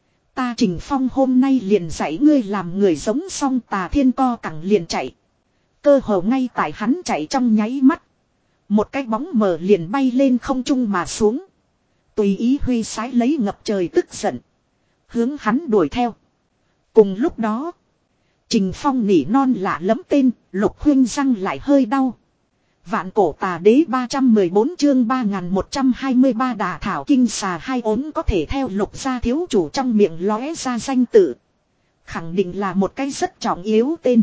Ta Trình Phong hôm nay liền dạy ngươi làm người giống xong Tà Thiên co cẳng liền chạy. Cơ hồ ngay tại hắn chạy trong nháy mắt. Một cái bóng mờ liền bay lên không trung mà xuống. Tùy ý huy sái lấy ngập trời tức giận. Hướng hắn đuổi theo. Cùng lúc đó. Trình Phong nỉ non lạ lẫm tên. Lục Huynh răng lại hơi đau. Vạn cổ tà đế ba trăm mười bốn chương ba nghìn một trăm hai mươi ba đà thảo kinh xà hai ốm có thể theo Lục gia thiếu chủ trong miệng lóe ra danh tự. Khẳng định là một cái rất trọng yếu tên.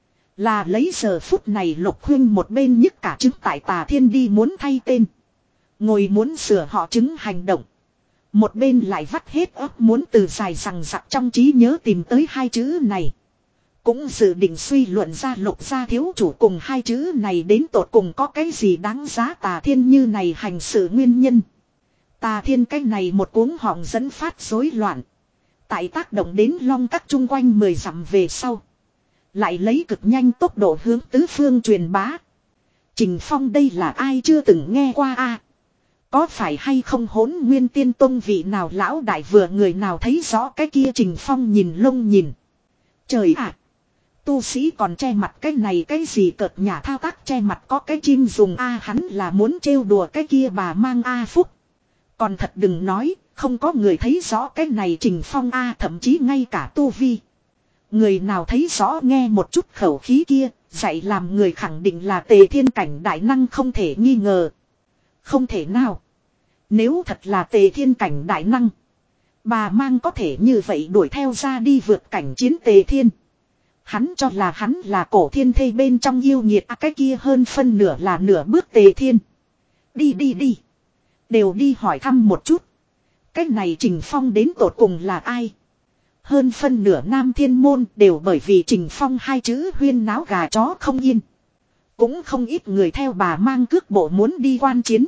Là lấy giờ phút này Lục Huynh một bên nhức cả trứng tại Tà Thiên đi muốn thay tên. Ngồi muốn sửa họ chứng hành động. Một bên lại vắt hết óc muốn từ dài rằng rặc trong trí nhớ tìm tới hai chữ này. Cũng dự định suy luận ra Lục gia thiếu chủ cùng hai chữ này đến tột cùng có cái gì đáng giá Tà Thiên như này hành sự nguyên nhân. Tà Thiên cái này một cuống họng dẫn phát rối loạn. Tại tác động đến long các chung quanh mười dặm về sau. Lại lấy cực nhanh tốc độ hướng tứ phương truyền bá. Trình Phong đây là ai chưa từng nghe qua a? Có phải hay không Hỗn Nguyên Tiên Tông vị nào lão đại vừa người nào thấy rõ cái kia Trình Phong nhìn lông nhìn. Trời ạ! Tu sĩ còn che mặt cái này cái gì cợt nhà thao tác che mặt có cái chim dùng a hắn là muốn trêu đùa cái kia bà mang a phúc. Còn thật đừng nói, không có người thấy rõ cái này Trình Phong a thậm chí ngay cả tu vi. Người nào thấy rõ nghe một chút khẩu khí kia, dạy làm người khẳng định là Tề Thiên cảnh đại năng không thể nghi ngờ. Không thể nào. Nếu thật là Tề Thiên cảnh đại năng, bà mang có thể như vậy đuổi theo ra đi vượt cảnh chiến Tề Thiên. Hắn cho là hắn là cổ thiên thê bên trong yêu nghiệt à, cái kia hơn phân nửa là nửa bước Tề Thiên. Đi đi đi. Đều đi hỏi thăm một chút. Cái này Trình Phong đến tột cùng là ai? Hơn phân nửa nam thiên môn đều bởi vì Trình Phong hai chữ huyên náo gà chó không yên. Cũng không ít người theo bà mang cước bộ muốn đi quan chiến.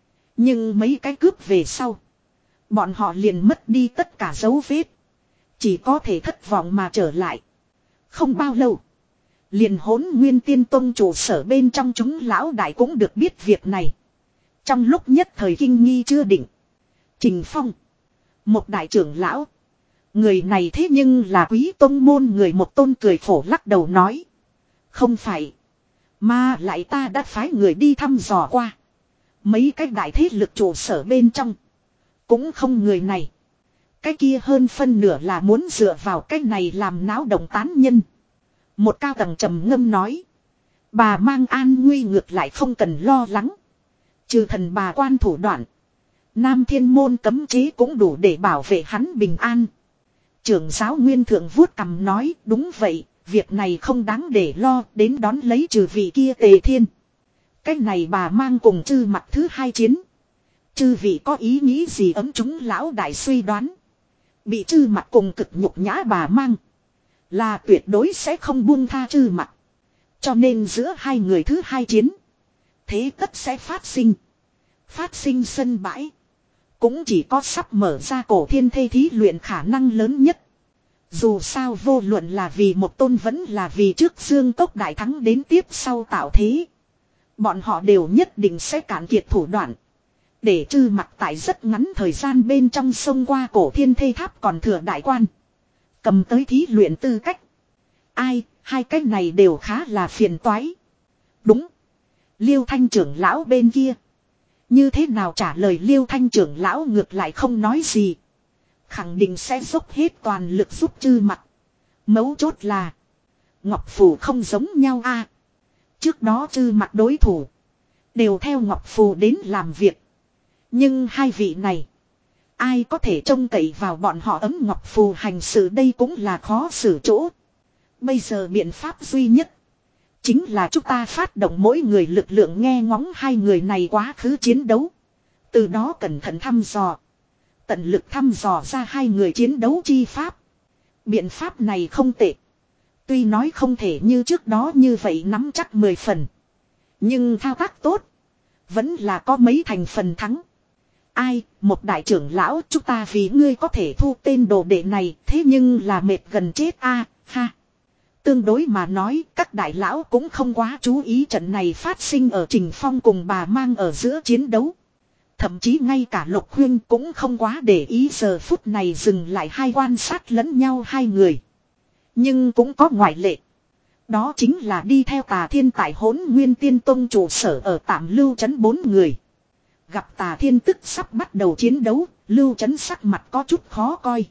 Nhưng mấy cái cướp về sau. Bọn họ liền mất đi tất cả dấu vết. Chỉ có thể thất vọng mà trở lại. Không bao lâu. Liền Hỗn Nguyên Tiên Tông trụ sở bên trong chúng lão đại cũng được biết việc này. Trong lúc nhất thời kinh nghi chưa định. Trình Phong. Một đại trưởng lão. Người này thế nhưng là Quý Tông môn người một tôn cười khổ lắc đầu nói. Không phải. Mà lại ta đã phái người đi thăm dò qua. Mấy cái đại thế lực trụ sở bên trong. Cũng không người này. Cái kia hơn phân nửa là muốn dựa vào cái này làm náo động tán nhân. Một cao tầng trầm ngâm nói. Bà mang an nguy ngược lại không cần lo lắng. Trừ thần bà quan thủ đoạn. Nam thiên môn cấm chế cũng đủ để bảo vệ hắn bình an. Trưởng giáo Nguyên Thượng vuốt cằm nói đúng vậy. Việc này không đáng để lo đến đón lấy trừ vị kia Tề Thiên. Cái này bà mang cùng chư mặt thứ hai chiến. Chư vị có ý nghĩ gì ấm chúng lão đại suy đoán. Bị chư mặt cùng cực nhục nhã bà mang. Là tuyệt đối sẽ không buông tha chư mặt. Cho nên giữa hai người thứ hai chiến. Thế tất sẽ phát sinh. Phát sinh sân bãi. Cũng chỉ có sắp mở ra cổ thiên thê thí luyện khả năng lớn nhất. Dù sao vô luận là vì một tôn vẫn là vì trước Dương Cốc đại thắng đến tiếp sau tạo thế. Bọn họ đều nhất định sẽ cản kiệt thủ đoạn. Để trư mặt tại rất ngắn thời gian bên trong sông qua cổ thiên thê tháp còn thừa đại quan. Cầm tới thí luyện tư cách. Ai, hai cái này đều khá là phiền toái. Đúng. Liêu Thanh trưởng lão bên kia. Như thế nào trả lời Liêu Thanh trưởng lão ngược lại không nói gì. Khẳng định sẽ dốc hết toàn lực giúp chư mặt. Mấu chốt là. Ngọc Phù không giống nhau a. Trước đó chư mặt đối thủ. Đều theo Ngọc Phù đến làm việc. Nhưng hai vị này. Ai có thể trông cậy vào bọn họ ấm Ngọc Phù hành sự đây cũng là khó xử chỗ. Bây giờ biện pháp duy nhất. Chính là chúng ta phát động mỗi người lực lượng nghe ngóng hai người này quá khứ chiến đấu. Từ đó cẩn thận thăm dò. Tận lực thăm dò ra hai người chiến đấu chi pháp. Biện pháp này không tệ. Tuy nói không thể như trước đó như vậy nắm chắc mười phần. Nhưng thao tác tốt. Vẫn là có mấy thành phần thắng. Ai, một đại trưởng lão chúng ta vì ngươi có thể thu tên đồ đệ này. Thế nhưng là mệt gần chết a ha. Tương đối mà nói các đại lão cũng không quá chú ý trận này phát sinh ở Trình Phong cùng bà mang ở giữa chiến đấu. Thậm chí ngay cả Lục Huyên cũng không quá để ý giờ phút này dừng lại hai quan sát lẫn nhau hai người. Nhưng cũng có ngoại lệ. Đó chính là đi theo Tà Thiên tại Hỗn Nguyên Tiên Tông trụ sở ở tạm Lưu Trấn bốn người. Gặp Tà Thiên tức sắp bắt đầu chiến đấu, Lưu Trấn sắc mặt có chút khó coi.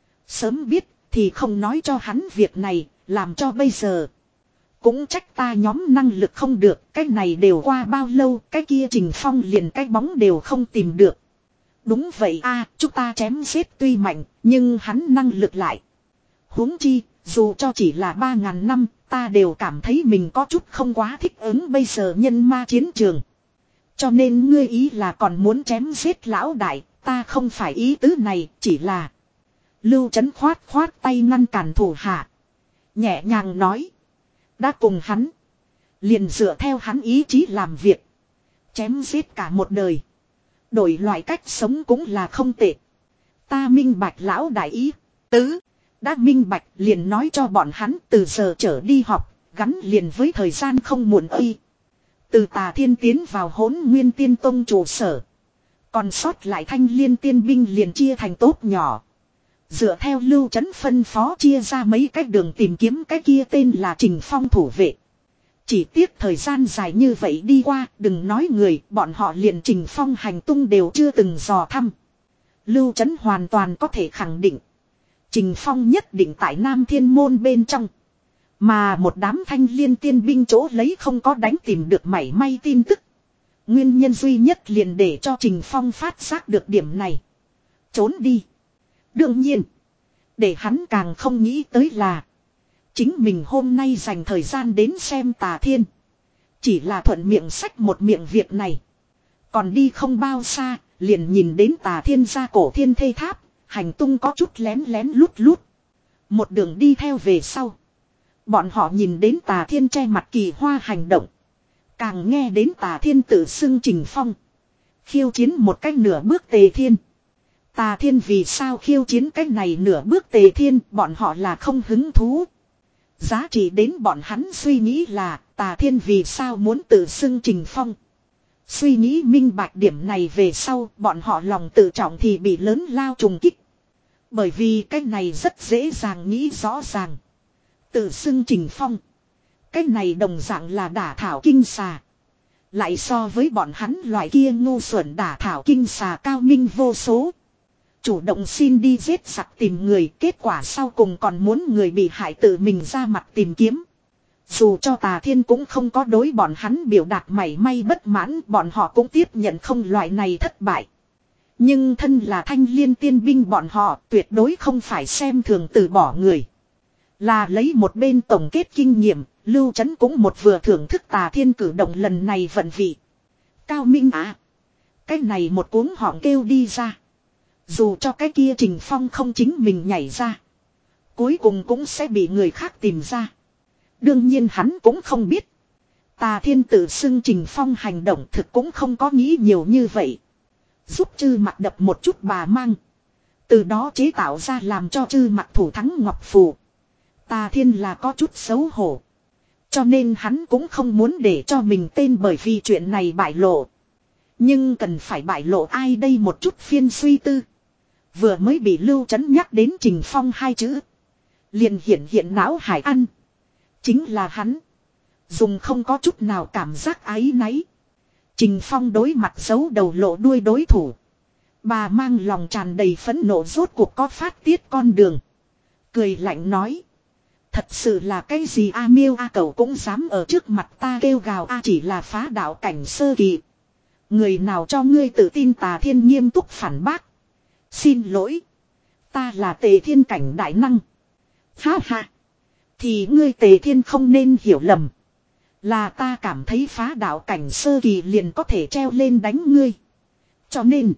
Sớm biết thì không nói cho hắn việc này, làm cho bây giờ. Cũng trách ta nhóm năng lực không được, cái này đều qua bao lâu, cái kia Trình Phong liền cái bóng đều không tìm được. Đúng vậy a, chúng ta chém giết tuy mạnh, nhưng hắn năng lực lại. Huống chi, dù cho chỉ là ba ngàn năm, ta đều cảm thấy mình có chút không quá thích ứng bây giờ nhân ma chiến trường. Cho nên ngươi ý là còn muốn chém giết lão đại, ta không phải ý tứ này, chỉ là. Lưu Trấn khoát khoát tay ngăn cản thủ hạ. Nhẹ nhàng nói. Đã cùng hắn. Liền dựa theo hắn ý chí làm việc. Chém giết cả một đời. Đổi loại cách sống cũng là không tệ. Ta minh bạch lão đại ý. tứ. Đã minh bạch liền nói cho bọn hắn từ giờ trở đi học, gắn liền với thời gian không muộn y. Từ Tà Thiên tiến vào Hỗn Nguyên Tiên Tông trụ sở. Còn sót lại Thanh Liên tiên binh liền chia thành tốp nhỏ. Dựa theo Lưu Trấn phân phó chia ra mấy cách đường tìm kiếm cái kia tên là Trình Phong thủ vệ. Chỉ tiếc thời gian dài như vậy đi qua, đừng nói người, bọn họ liền Trình Phong hành tung đều chưa từng dò thăm. Lưu Trấn hoàn toàn có thể khẳng định. Trình Phong nhất định tại Nam Thiên Môn bên trong. Mà một đám Thanh Liên tiên binh chỗ lấy không có đánh tìm được mảy may tin tức. Nguyên nhân duy nhất liền để cho Trình Phong phát giác được điểm này. Trốn đi. Đương nhiên. Để hắn càng không nghĩ tới là. Chính mình hôm nay dành thời gian đến xem Tà Thiên. Chỉ là thuận miệng sách một miệng việc này. Còn đi không bao xa. Liền nhìn đến Tà Thiên ra cổ thiên thê tháp. Hành tung có chút lén lén lút lút. Một đường đi theo về sau. Bọn họ nhìn đến Tà Thiên che mặt kỳ hoa hành động. Càng nghe đến Tà Thiên tự xưng Trình Phong. Khiêu chiến một cách nửa bước Tề Thiên. Tà Thiên vì sao khiêu chiến cách này nửa bước Tề Thiên, bọn họ là không hứng thú. Giá trị đến bọn hắn suy nghĩ là Tà Thiên vì sao muốn tự xưng Trình Phong. Suy nghĩ minh bạch điểm này về sau, bọn họ lòng tự trọng thì bị lớn lao trùng kích. Bởi vì cách này rất dễ dàng nghĩ rõ ràng. Tự xưng Trình Phong. Cách này đồng dạng là đả thảo kinh xà. Lại so với bọn hắn loại kia ngu xuẩn đả thảo kinh xà cao minh vô số. Chủ động xin đi giết giặc tìm người, kết quả sau cùng còn muốn người bị hại tự mình ra mặt tìm kiếm. Dù cho Tà Thiên cũng không có đối bọn hắn biểu đạt mảy may bất mãn, bọn họ cũng tiếp nhận không loại này thất bại. Nhưng thân là Thanh Liên tiên binh bọn họ tuyệt đối không phải xem thường từ bỏ người. Là lấy một bên tổng kết kinh nghiệm, Lưu Trấn cũng một vừa thưởng thức Tà Thiên cử động lần này vận vị. Cao minh á. Cái này một cuống họng kêu đi ra. Dù cho cái kia Trình Phong không chính mình nhảy ra. Cuối cùng cũng sẽ bị người khác tìm ra. Đương nhiên hắn cũng không biết. Tà Thiên tự xưng Trình Phong hành động thực cũng không có nghĩ nhiều như vậy. Giúp Chư Mặc đập một chút bà mang. Từ đó chế tạo ra làm cho Chư Mặc thủ thắng ngọc phù. Tà Thiên là có chút xấu hổ. Cho nên hắn cũng không muốn để cho mình tên bởi vì chuyện này bại lộ. Nhưng cần phải bại lộ ai đây một chút phiên suy tư. Vừa mới bị Lưu Trấn nhắc đến Trình Phong hai chữ. Liền hiện hiện não hải ăn. Chính là hắn. Dùng không có chút nào cảm giác áy náy. Trình Phong đối mặt giấu đầu lộ đuôi đối thủ. Bà mang lòng tràn đầy phẫn nộ rốt cuộc có phát tiết con đường. Cười lạnh nói. Thật sự là cái gì A Miêu A Cẩu cũng dám ở trước mặt ta kêu gào A chỉ là phá đạo cảnh sơ kỳ. Người nào cho ngươi tự tin Tà Thiên nghiêm túc phản bác. Xin lỗi. Ta là Tề Thiên cảnh đại năng. Ha ha. Thì ngươi Tề Thiên không nên hiểu lầm. Là ta cảm thấy phá đạo cảnh sơ kỳ liền có thể treo lên đánh ngươi. Cho nên.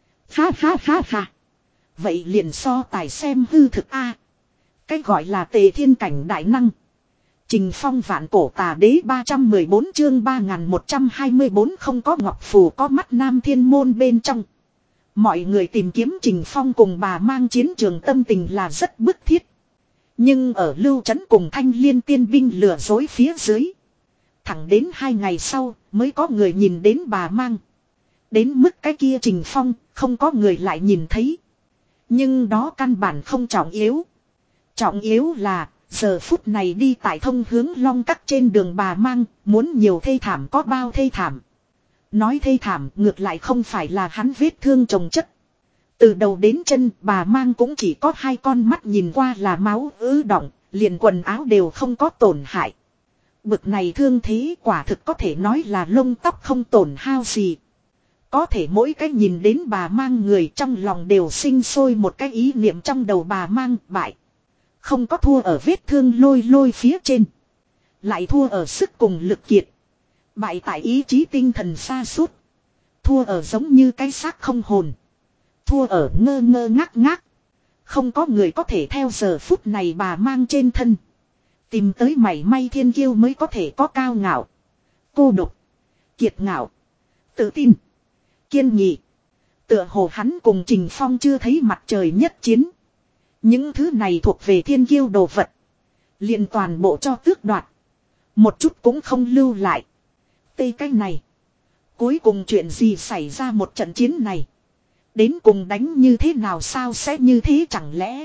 Ha ha ha ha. Vậy liền so tài xem hư thực A. Cái gọi là Tề Thiên cảnh đại năng. Trình Phong vạn cổ tà đế ba trăm mười bốn chương ba nghìn một trăm hai mươi bốn không có ngọc phù có mắt Nam Thiên Môn bên trong. Mọi người tìm kiếm Trình Phong cùng bà mang chiến trường tâm tình là rất bức thiết. Nhưng ở Lưu Trấn cùng Thanh Liên tiên binh lừa dối phía dưới. Thẳng đến hai ngày sau mới có người nhìn đến bà mang. Đến mức cái kia Trình Phong không có người lại nhìn thấy. Nhưng đó căn bản không trọng yếu. Trọng yếu là giờ phút này đi tại thông hướng Long Cắt trên đường bà mang muốn nhiều thê thảm có bao thê thảm. Nói thê thảm ngược lại không phải là hắn vết thương chồng chất. Từ đầu đến chân bà mang cũng chỉ có hai con mắt nhìn qua là máu ứ đọng, liền quần áo đều không có tổn hại. Bực này thương thế quả thực có thể nói là lông tóc không tổn hao gì. Có thể mỗi cái nhìn đến bà mang người trong lòng đều sinh sôi một cái ý niệm trong đầu bà mang bại. Không có thua ở vết thương lôi lôi phía trên. Lại thua ở sức cùng lực kiệt. Bại tại ý chí tinh thần xa suốt. Thua ở giống như cái xác không hồn. Thua ở ngơ ngơ ngác ngác. Không có người có thể theo giờ phút này bà mang trên thân. Tìm tới mảy may thiên kiêu mới có thể có cao ngạo. Cô độc. Kiệt ngạo. Tự tin. Kiên nghị. Tựa hồ hắn cùng Trình Phong chưa thấy mặt trời nhất chiến. Những thứ này thuộc về thiên kiêu đồ vật. Liền toàn bộ cho tước đoạt. Một chút cũng không lưu lại. Tê cái này. Cuối cùng chuyện gì xảy ra một trận chiến này. Đến cùng đánh như thế nào sao sẽ như thế chẳng lẽ.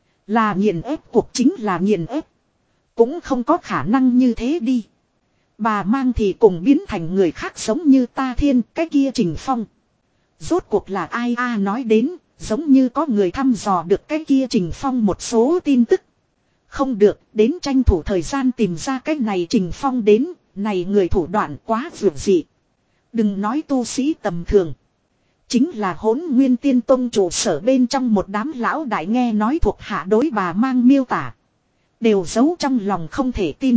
Là nghiền ép cuộc chính là nghiền ép. Cũng không có khả năng như thế đi. Bà mang thì cùng biến thành người khác giống như ta thiên cái kia Trình Phong. Rốt cuộc là ai a nói đến. Giống như có người thăm dò được cái kia Trình Phong một số tin tức. Không được, đến tranh thủ thời gian tìm ra cái này Trình Phong đến, này người thủ đoạn quá vượt dị. Đừng nói tu sĩ tầm thường. Chính là Hỗn Nguyên Tiên Tông trụ sở bên trong một đám lão đại nghe nói thuộc hạ đối bà mang miêu tả. Đều giấu trong lòng không thể tin.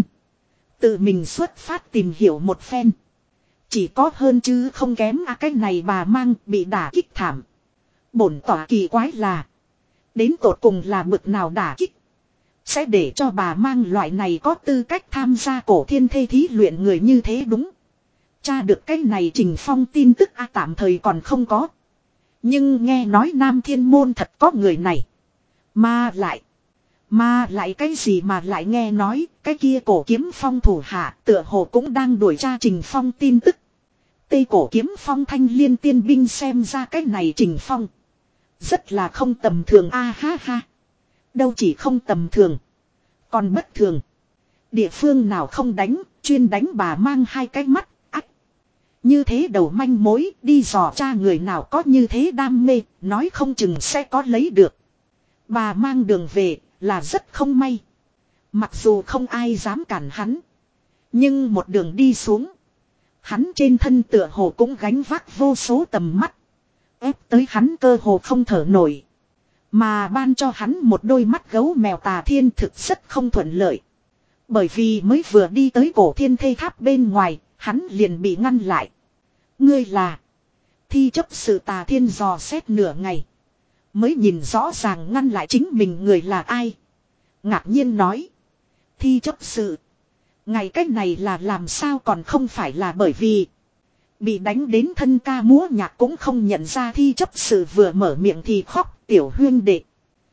Tự mình xuất phát tìm hiểu một phen. Chỉ có hơn chứ không kém à cái này bà mang bị đả kích thảm. Bổn tỏa kỳ quái là. Đến tột cùng là bực nào đả kích. Sẽ để cho bà mang loại này có tư cách tham gia cổ thiên thê thí luyện người như thế đúng. Tra được cái này Trình Phong tin tức a à, tạm thời còn không có. Nhưng nghe nói Nam Thiên Môn thật có người này. Mà lại. Mà lại cái gì mà lại nghe nói. Cái kia cổ kiếm phong thủ hạ tựa hồ cũng đang đuổi tra Trình Phong tin tức. Tây cổ kiếm phong thanh liên tiên binh xem ra cái này Trình Phong. Rất là không tầm thường a à, ha ha. Đâu chỉ không tầm thường. Còn bất thường. Địa phương nào không đánh. Chuyên đánh bà mang hai cái mắt. Ách. Như thế đầu manh mối. Đi dò tra người nào có như thế đam mê. Nói không chừng sẽ có lấy được. Bà mang đường về. Là rất không may. Mặc dù không ai dám cản hắn. Nhưng một đường đi xuống. Hắn trên thân tựa hồ cũng gánh vác vô số tầm mắt. Ép tới hắn cơ hồ không thở nổi. Mà ban cho hắn một đôi mắt gấu mèo Tà Thiên thực rất không thuận lợi. Bởi vì mới vừa đi tới cổ thiên thê tháp bên ngoài, hắn liền bị ngăn lại. Ngươi là thi chấp sự Tà Thiên dò xét nửa ngày. Mới nhìn rõ ràng ngăn lại chính mình người là ai. Ngạc nhiên nói. Thi chấp sự. Ngày cách này là làm sao còn không phải là bởi vì. Bị đánh đến thân ca múa nhạc cũng không nhận ra thi chấp sự vừa mở miệng thì khóc tiểu huyên đệ.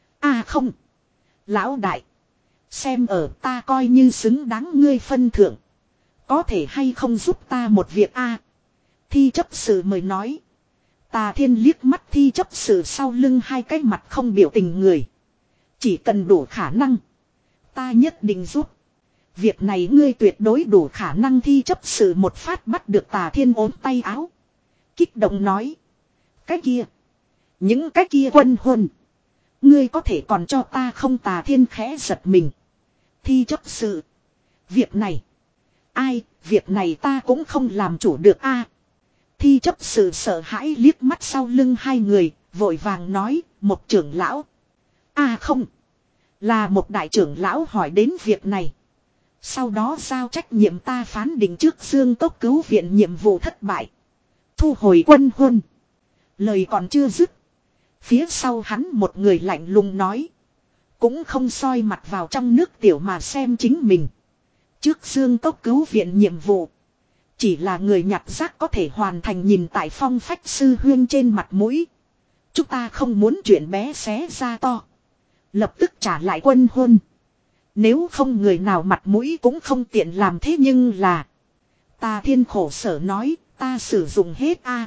À không. Lão đại. Xem ở ta coi như xứng đáng ngươi phân thưởng. Có thể hay không giúp ta một việc a? Thi chấp sự mời nói. Tà Thiên liếc mắt thi chấp sự sau lưng hai cái mặt không biểu tình người. Chỉ cần đủ khả năng. Ta nhất định giúp. Việc này ngươi tuyệt đối đủ khả năng thi chấp sự một phát bắt được Tà Thiên ốm tay áo. Kích động nói. Cái kia. Những cái kia quân huân. Ngươi có thể còn cho ta không Tà Thiên khẽ giật mình. Thi chấp sự. Việc này. Ai, việc này ta cũng không làm chủ được a. Thi chấp sự sợ hãi liếc mắt sau lưng hai người, vội vàng nói, một trưởng lão. À không. Là một đại trưởng lão hỏi đến việc này. Sau đó giao trách nhiệm ta phán định trước Dương Tốc cứu viện nhiệm vụ thất bại. Thu hồi quân huân. Lời còn chưa dứt. Phía sau hắn một người lạnh lùng nói. Cũng không soi mặt vào trong nước tiểu mà xem chính mình. Trước Dương Tốc cứu viện nhiệm vụ. Chỉ là người nhặt rác có thể hoàn thành nhìn tại phong phách sư huyên trên mặt mũi. Chúng ta không muốn chuyện bé xé ra to. Lập tức trả lại quân huân. Nếu không người nào mặt mũi cũng không tiện làm thế nhưng là. Tà Thiên khổ sở nói ta sử dụng hết a.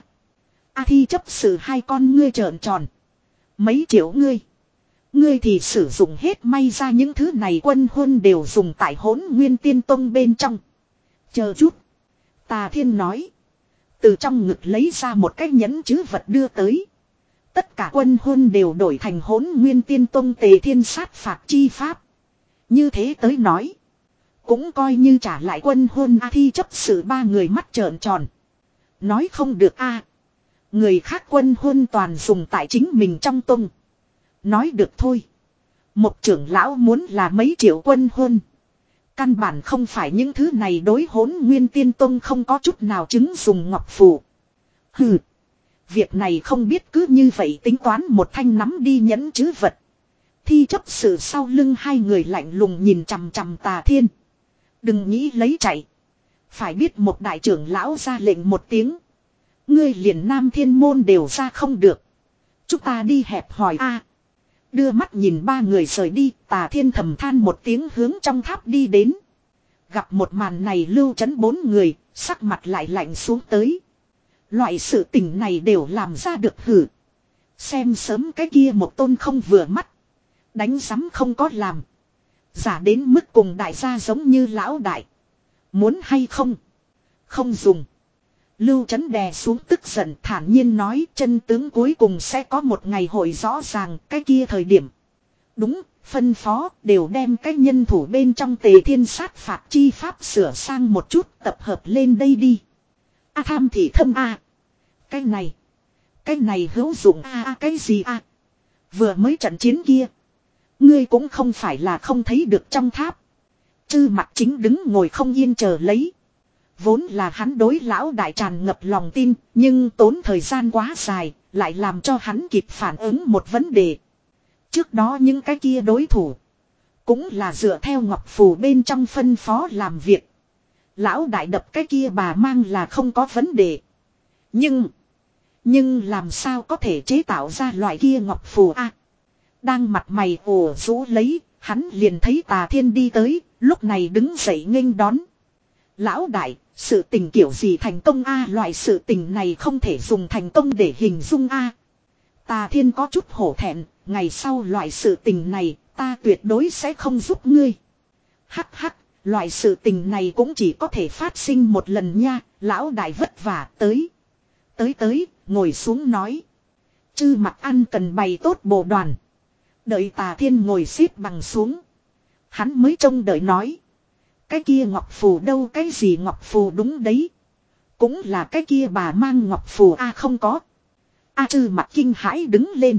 A thi chấp sự hai con ngươi trợn tròn. Mấy triệu ngươi. Ngươi thì sử dụng hết may ra những thứ này quân huân đều dùng tại Hỗn Nguyên Tiên Tông bên trong. Chờ chút. Tà Thiên nói. Từ trong ngực lấy ra một cái nhẫn chứ vật đưa tới. Tất cả quân huân đều đổi thành Hỗn Nguyên Tiên Tông Tề Thiên sát phạt chi pháp. Như thế tới nói. Cũng coi như trả lại quân huân a thi chấp sự ba người mắt trợn tròn. Nói không được a. Người khác quân huân toàn dùng tại chính mình trong tông. Nói được thôi. Một trưởng lão muốn là mấy triệu quân huân. Căn bản không phải những thứ này đối Hỗn Nguyên Tiên Tông không có chút nào chứng dùng ngọc phù. Hừ. Việc này không biết cứ như vậy tính toán một thanh nắm đi nhẫn chứ vật. Thi chấp sự sau lưng hai người lạnh lùng nhìn chằm chằm Tà Thiên. Đừng nghĩ lấy chạy. Phải biết một đại trưởng lão ra lệnh một tiếng. Ngươi liền Nam Thiên Môn đều ra không được. Chúng ta đi hẹp hỏi a. Đưa mắt nhìn ba người rời đi, Tà Thiên thầm than một tiếng hướng trong tháp đi đến. Gặp một màn này Lưu Chấn bốn người, sắc mặt lại lạnh xuống tới. Loại sự tình này đều làm ra được hử. Xem sớm cái kia một tôn không vừa mắt. Đánh rắm không có làm. Giả đến mức cùng đại gia giống như lão đại. Muốn hay không? Không dùng. Lưu Chấn đè xuống tức giận thản nhiên nói chân tướng cuối cùng sẽ có một ngày hội rõ ràng cái kia thời điểm. Đúng, phân phó đều đem cái nhân thủ bên trong Tề Thiên sát phạt chi pháp sửa sang một chút tập hợp lên đây đi. A tham thì thâm a. Cái này. Cái này hữu dụng a a cái gì a. Vừa mới trận chiến kia. Ngươi cũng không phải là không thấy được trong tháp. Chư Mặc Chính đứng ngồi không yên chờ lấy. Vốn là hắn đối lão đại tràn ngập lòng tin, nhưng tốn thời gian quá dài, lại làm cho hắn kịp phản ứng một vấn đề. Trước đó những cái kia đối thủ, cũng là dựa theo ngọc phù bên trong phân phó làm việc. Lão đại đập cái kia bà mang là không có vấn đề. Nhưng, nhưng làm sao có thể chế tạo ra loại kia ngọc phù a? Đang mặt mày ủ rũ lấy, hắn liền thấy Tà Thiên đi tới, lúc này đứng dậy nghênh đón. Lão đại, sự tình kiểu gì thành công a? Loại sự tình này không thể dùng thành công để hình dung a. Tà Thiên có chút hổ thẹn, ngày sau loại sự tình này, ta tuyệt đối sẽ không giúp ngươi. Hắc hắc, loại sự tình này cũng chỉ có thể phát sinh một lần nha, lão đại vất vả tới. Tới tới, ngồi xuống nói. Chư Mặc ăn cần bày tốt bộ đoàn. Đợi Tà Thiên ngồi xếp bằng xuống. Hắn mới trông đợi nói. Cái kia ngọc phù đâu cái gì ngọc phù đúng đấy. Cũng là cái kia bà mang ngọc phù a không có. A Chư Mặc kinh hãi đứng lên.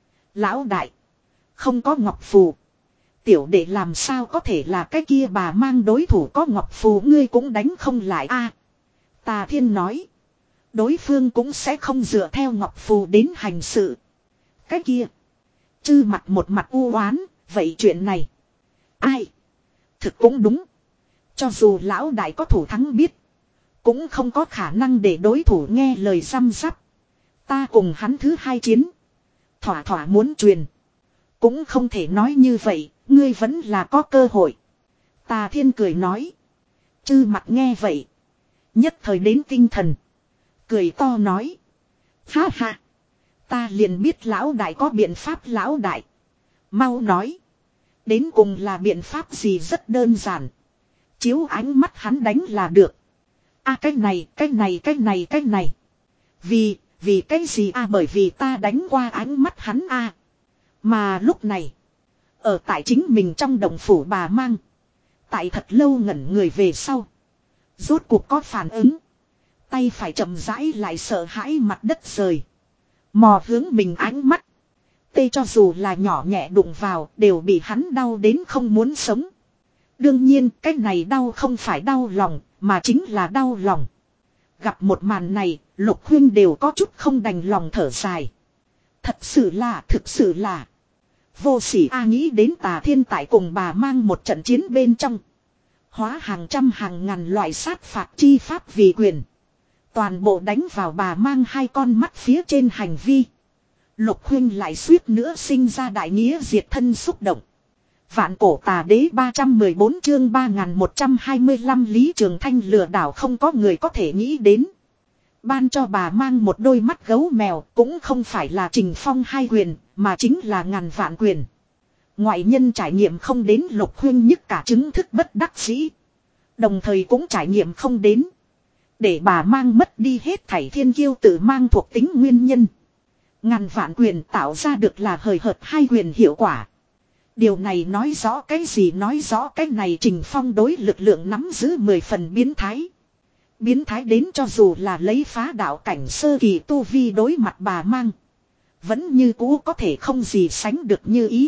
Lão đại. Không có ngọc phù. Tiểu đệ làm sao có thể là cái kia bà mang đối thủ có ngọc phù ngươi cũng đánh không lại a. Tà Thiên nói. Đối phương cũng sẽ không dựa theo ngọc phù đến hành sự. Cái kia. Chư Mặc một mặt u oán. Vậy chuyện này. Ai. Thực cũng đúng. Cho dù lão đại có thủ thắng biết. Cũng không có khả năng để đối thủ nghe lời răm rắp. Ta cùng hắn thứ hai chiến. Thỏa thỏa muốn truyền. Cũng không thể nói như vậy. Ngươi vẫn là có cơ hội. Tà Thiên cười nói. Chư Mặc nghe vậy. Nhất thời đến tinh thần. Cười to nói. Ha ha. Ta liền biết lão đại có biện pháp lão đại. Mau nói. Đến cùng là biện pháp gì rất đơn giản. Chiếu ánh mắt hắn đánh là được. A à, cái này, cái này, cái này, cái này. Vì, vì cái gì a à, bởi vì ta đánh qua ánh mắt hắn a à. Mà lúc này. Ở tại chính mình trong đồng phủ bà mang. Tại thật lâu ngẩn người về sau. Rốt cuộc có phản ứng. Tay phải chậm rãi lại sợ hãi mặt đất rời. Mò hướng mình ánh mắt. Tê cho dù là nhỏ nhẹ đụng vào đều bị hắn đau đến không muốn sống. Đương nhiên cái này đau không phải đau lòng mà chính là đau lòng. Gặp một màn này Lục Huyên đều có chút không đành lòng thở dài. Thật sự là thực sự là. Vô sỉ A nghĩ đến Tà Thiên tại cùng bà mang một trận chiến bên trong. Hóa hàng trăm hàng ngàn loại sát phạt chi pháp vì quyền. Toàn bộ đánh vào bà mang hai con mắt phía trên hành vi. Lục Huyên lại suýt nữa sinh ra đại nghĩa diệt thân xúc động. Vạn cổ tà đế ba trăm mười bốn chương ba nghìn một trăm hai mươi lăm Lý Trường Thanh lừa đảo không có người có thể nghĩ đến. Ban cho bà mang một đôi mắt gấu mèo cũng không phải là Trình Phong hai quyền mà chính là ngàn vạn quyền. Ngoại nhân trải nghiệm không đến Lục Huyên nhất cả chứng thức bất đắc dĩ. Đồng thời cũng trải nghiệm không đến. Để bà mang mất đi hết thảy thiên kiêu tự mang thuộc tính nguyên nhân. Ngàn vạn quyền tạo ra được là hời hợt hai quyền hiệu quả. Điều này nói rõ cái gì nói rõ cái này Trình Phong đối lực lượng nắm giữ mười phần biến thái. Biến thái đến cho dù là lấy phá đạo cảnh sơ kỳ tu vi đối mặt bà mang. Vẫn như cũ có thể không gì sánh được như ý.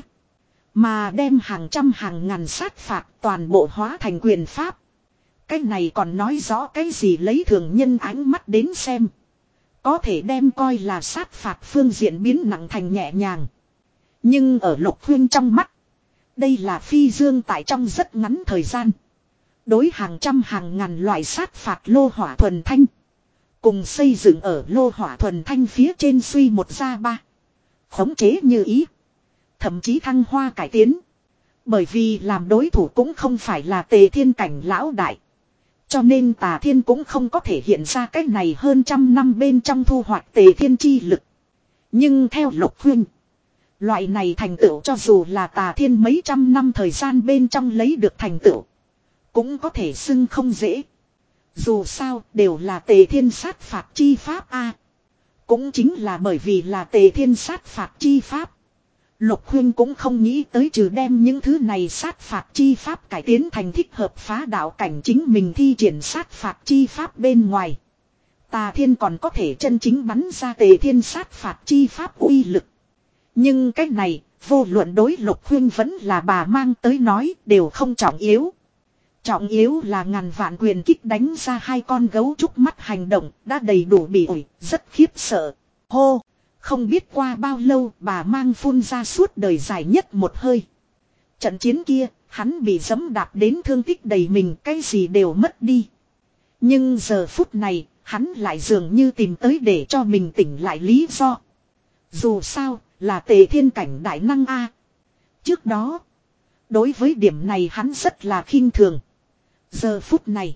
Mà đem hàng trăm hàng ngàn sát phạt toàn bộ hóa thành quyền pháp. Cái này còn nói rõ cái gì lấy thường nhân ánh mắt đến xem. Có thể đem coi là sát phạt phương diện biến nặng thành nhẹ nhàng. Nhưng ở Lục Huyên trong mắt. Đây là phi dương tại trong rất ngắn thời gian. Đối hàng trăm hàng ngàn loại sát phạt lô hỏa thuần thanh. Cùng xây dựng ở lô hỏa thuần thanh phía trên suy một ra ba. Khống chế như ý. thậm chí thăng hoa cải tiến. Bởi vì làm đối thủ cũng không phải là Tề Thiên cảnh lão đại. Cho nên Tà Thiên cũng không có thể hiện ra cái này hơn trăm năm bên trong thu hoạch Tề Thiên chi lực. Nhưng theo Lục Huynh, loại này thành tựu cho dù là Tà Thiên mấy trăm năm thời gian bên trong lấy được thành tựu, cũng có thể xưng không dễ. Dù sao đều là Tề Thiên sát phạt chi pháp a. Cũng chính là bởi vì là Tề Thiên sát phạt chi pháp, Lục Huynh cũng không nghĩ tới trừ đem những thứ này sát phạt chi pháp cải tiến thành thích hợp phá đạo cảnh chính mình thi triển sát phạt chi pháp bên ngoài. Tà Thiên còn có thể chân chính bắn ra Tề Thiên sát phạt chi pháp uy lực. Nhưng cái này, vô luận đối Lục Huynh vẫn là bà mang tới nói đều không trọng yếu. Trọng yếu là ngàn vạn quyền kích đánh ra hai con gấu trúc mắt hành động đã đầy đủ bị ủi, rất khiếp sợ. Hô! Không biết qua bao lâu bà mang phun ra suốt đời dài nhất một hơi. Trận chiến kia, hắn bị giẫm đạp đến thương tích đầy mình, cái gì đều mất đi. Nhưng giờ phút này, hắn lại dường như tìm tới để cho mình tỉnh lại lý do. Dù sao, là Tề Thiên cảnh đại năng a. Trước đó, đối với điểm này hắn rất là khinh thường. Giờ phút này,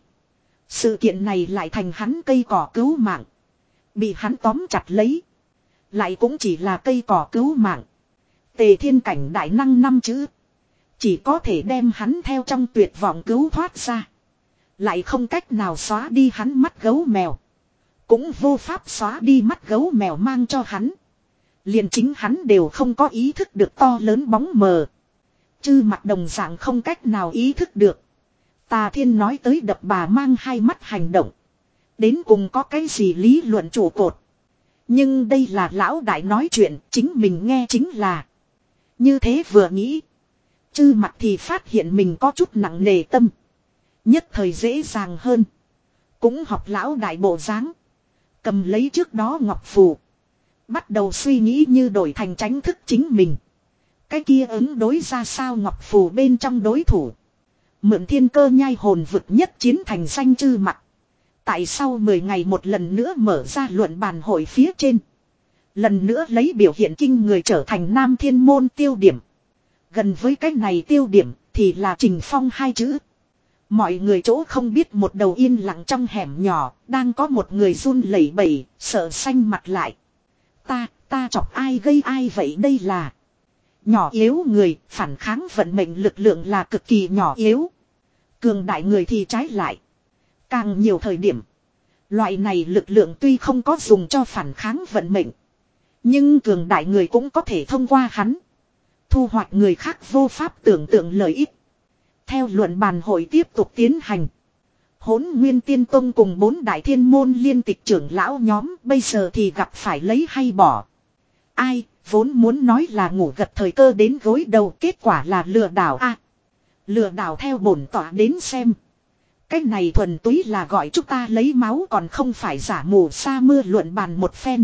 sự kiện này lại thành hắn cây cỏ cứu mạng. Bị hắn tóm chặt lấy. Lại cũng chỉ là cây cỏ cứu mạng. Tề Thiên cảnh đại năng năm chữ. Chỉ có thể đem hắn theo trong tuyệt vọng cứu thoát ra. Lại không cách nào xóa đi hắn mắt gấu mèo. Cũng vô pháp xóa đi mắt gấu mèo mang cho hắn. Liền chính hắn đều không có ý thức được to lớn bóng mờ. Chư mặt đồng dạng không cách nào ý thức được. Tà Thiên nói tới đập bà mang hai mắt hành động. Đến cùng có cái gì lý luận trụ cột. Nhưng đây là lão đại nói chuyện, chính mình nghe chính là. Như thế vừa nghĩ. Chư mặt thì phát hiện mình có chút nặng nề tâm. Nhất thời dễ dàng hơn. Cũng học lão đại bộ dáng. Cầm lấy trước đó ngọc phù. Bắt đầu suy nghĩ như đổi thành tránh thức chính mình. Cái kia ứng đối ra sao ngọc phù bên trong đối thủ. Mượn thiên cơ nhai hồn vực nhất chiến thành danh chư mặt. Tại sau mười ngày một lần nữa mở ra luận bàn hội phía trên. Lần nữa lấy biểu hiện kinh người trở thành nam thiên môn tiêu điểm. Gần với cái này tiêu điểm thì là Trình Phong hai chữ. Mọi người chỗ không biết một đầu yên lặng trong hẻm nhỏ, đang có một người run lẩy bẩy, sợ xanh mặt lại. Ta, ta chọc ai gây ai vậy đây là. Nhỏ yếu người, phản kháng vận mệnh lực lượng là cực kỳ nhỏ yếu. Cường đại người thì trái lại. Càng nhiều thời điểm, loại này lực lượng tuy không có dùng cho phản kháng vận mệnh. Nhưng cường đại người cũng có thể thông qua hắn. Thu hoạch người khác vô pháp tưởng tượng lợi ích. Theo luận bàn hội tiếp tục tiến hành. Hỗn Nguyên Tiên Tông cùng bốn đại thiên môn liên tịch trưởng lão nhóm bây giờ thì gặp phải lấy hay bỏ. Ai, vốn muốn nói là ngủ gật thời cơ đến gối đầu kết quả là lừa đảo a. À, lừa đảo theo bổn tỏa đến xem. Cái này thuần túy là gọi chúng ta lấy máu còn không phải giả mù sa mưa luận bàn một phen.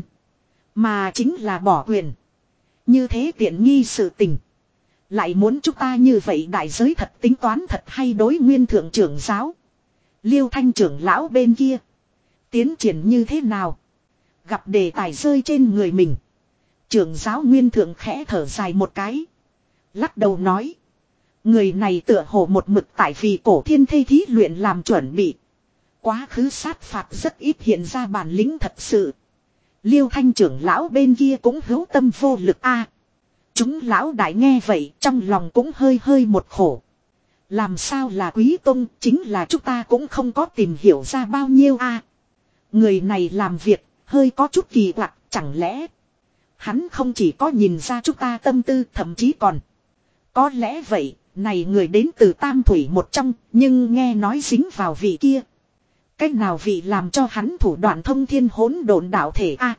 Mà chính là bỏ quyền. Như thế tiện nghi sự tình. Lại muốn chúng ta như vậy đại giới thật tính toán thật hay đối nguyên thượng trưởng giáo. Liêu Thanh trưởng lão bên kia. Tiến triển như thế nào? Gặp đề tài rơi trên người mình. Trưởng giáo nguyên thượng khẽ thở dài một cái. Lắc đầu nói. Người này tựa hồ một mực tại vì cổ thiên thây thí luyện làm chuẩn bị. Quá khứ sát phạt rất ít hiện ra bản lĩnh thật sự. Liêu Thanh trưởng lão bên kia cũng hữu tâm vô lực a. Chúng lão đại nghe vậy trong lòng cũng hơi hơi một khổ. Làm sao là quý tông chính là chúng ta cũng không có tìm hiểu ra bao nhiêu a. Người này làm việc hơi có chút kỳ quặc chẳng lẽ. Hắn không chỉ có nhìn ra chúng ta tâm tư thậm chí còn. Có lẽ vậy, này người đến từ Tam Thủy một trong nhưng nghe nói dính vào vị kia. Cách nào vị làm cho hắn thủ đoạn thông thiên hỗn độn đạo thể a.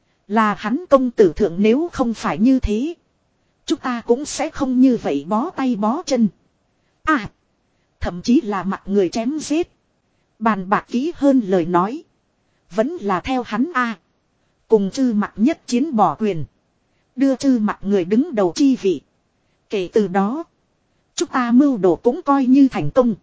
Là hắn công tử thượng nếu không phải như thế. Chúng ta cũng sẽ không như vậy bó tay bó chân. À. Thậm chí là mặt người chém giết. Bàn bạc kỹ hơn lời nói. Vẫn là theo hắn a. Cùng chư mặt nhất chiến bỏ quyền. Đưa chư mặt người đứng đầu chi vị. Kể từ đó. Chúng ta mưu đồ cũng coi như thành công.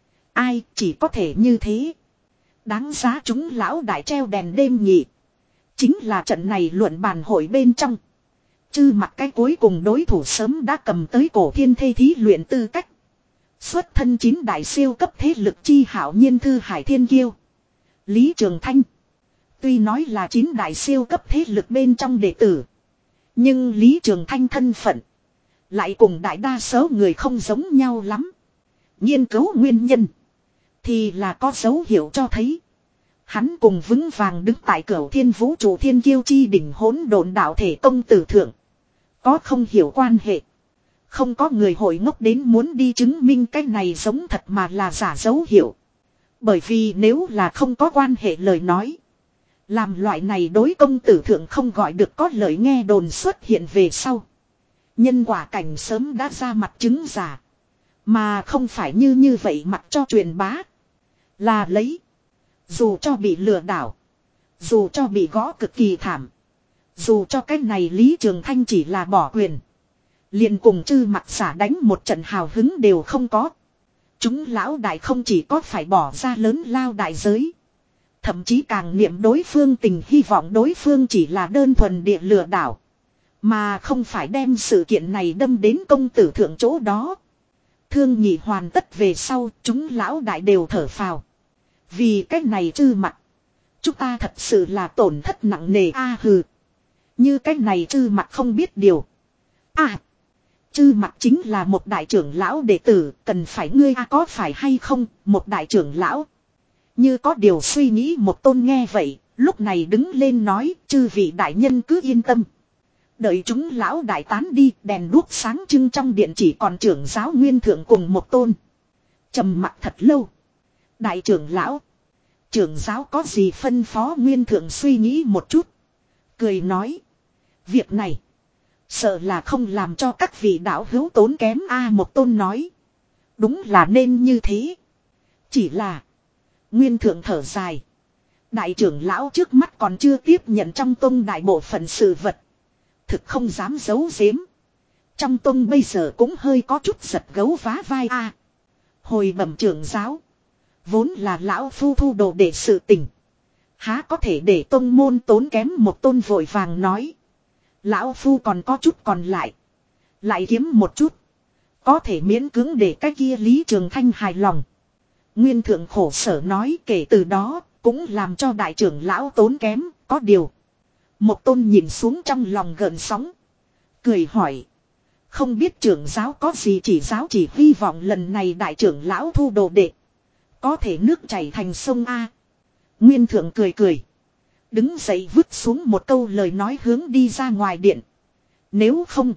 Ai chỉ có thể như thế. Đáng giá chúng lão đại treo đèn đêm nhị. Chính là trận này luận bàn hội bên trong. Chư mặt cái cuối cùng đối thủ sớm đã cầm tới cổ thiên thê thí luyện tư cách. Xuất thân chín đại siêu cấp thế lực chi hảo nhiên thư hải thiên kiêu. Lý Trường Thanh. Tuy nói là chín đại siêu cấp thế lực bên trong đệ tử. Nhưng Lý Trường Thanh thân phận. Lại cùng đại đa số người không giống nhau lắm. Nghiên cứu nguyên nhân. Thì là có dấu hiệu cho thấy. Hắn cùng vững vàng đứng tại cửu thiên vũ trụ thiên kiêu chi đỉnh hỗn độn đạo thể công tử thượng. Có không hiểu quan hệ. Không có người hội ngốc đến muốn đi chứng minh cái này giống thật mà là giả dấu hiệu. Bởi vì nếu là không có quan hệ lời nói. Làm loại này đối công tử thượng không gọi được có lời nghe đồn xuất hiện về sau. Nhân quả cảnh sớm đã ra mặt chứng giả. Mà không phải như như vậy mặc cho truyền bá. Là lấy. Dù cho bị lừa đảo. Dù cho bị gõ cực kỳ thảm. Dù cho cái này Lý Trường Thanh chỉ là bỏ quyền. Liền cùng chư mặt giả đánh một trận hào hứng đều không có. Chúng lão đại không chỉ có phải bỏ ra lớn lao đại giới. Thậm chí càng niệm đối phương tình hy vọng đối phương chỉ là đơn thuần địa lừa đảo. Mà không phải đem sự kiện này đâm đến công tử thượng chỗ đó. Thương nhị hoàn tất về sau chúng lão đại đều thở phào. Vì cái này chư mặt. Chúng ta thật sự là tổn thất nặng nề a hừ. Như cái này chư mặt không biết điều. À. Chư mặt chính là một đại trưởng lão đệ tử. Cần phải ngươi a có phải hay không. Một đại trưởng lão. Như có điều suy nghĩ một tôn nghe vậy. Lúc này đứng lên nói. Chư vị đại nhân cứ yên tâm. Đợi chúng lão đại tán đi. Đèn đuốc sáng trưng trong điện chỉ còn trưởng giáo nguyên thượng cùng một tôn. Trầm mặc thật lâu. Đại trưởng lão. Trưởng giáo có gì phân phó nguyên thượng suy nghĩ một chút. Cười nói. Việc này. Sợ là không làm cho các vị đạo hữu tốn kém a một tôn nói. Đúng là nên như thế. Chỉ là. Nguyên thượng thở dài. Đại trưởng lão trước mắt còn chưa tiếp nhận trong tông đại bộ phận sự vật. Thực không dám giấu giếm. Trong tông bây giờ cũng hơi có chút giật gấu vá vai a. Hồi bẩm trưởng giáo. Vốn là lão phu thu đồ để sự tình. Há có thể để tông môn tốn kém một tôn vội vàng nói. Lão phu còn có chút còn lại. Lại kiếm một chút. Có thể miễn cưỡng để cái kia Lý Trường Thanh hài lòng. Nguyên thượng khổ sở nói kể từ đó cũng làm cho đại trưởng lão tốn kém. Có điều. Một tôn nhìn xuống trong lòng gợn sóng. Cười hỏi. Không biết trưởng giáo có gì chỉ giáo chỉ hy vọng lần này đại trưởng lão thu đồ đệ. Có thể nước chảy thành sông A. Nguyên thượng cười cười. Đứng dậy vứt xuống một câu lời nói hướng đi ra ngoài điện. Nếu không.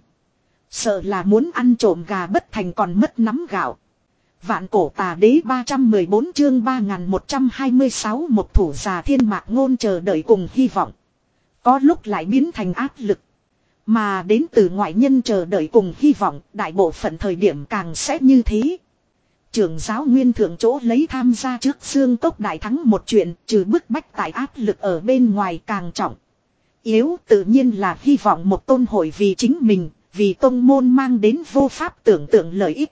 Sợ là muốn ăn trộm gà bất thành còn mất nắm gạo. Vạn cổ tà đế ba trăm mười bốn chương ba nghìn một trăm hai mươi sáu một thủ già thiên mạc ngôn chờ đợi cùng hy vọng. Có lúc lại biến thành áp lực. Mà đến từ ngoại nhân chờ đợi cùng hy vọng đại bộ phận thời điểm càng sẽ như thế. Trưởng giáo nguyên thượng chỗ lấy tham gia trước xương cốc đại thắng một chuyện trừ bức bách tại áp lực ở bên ngoài càng trọng. Yếu tự nhiên là hy vọng một tôn hội vì chính mình, vì tông môn mang đến vô pháp tưởng tượng lợi ích.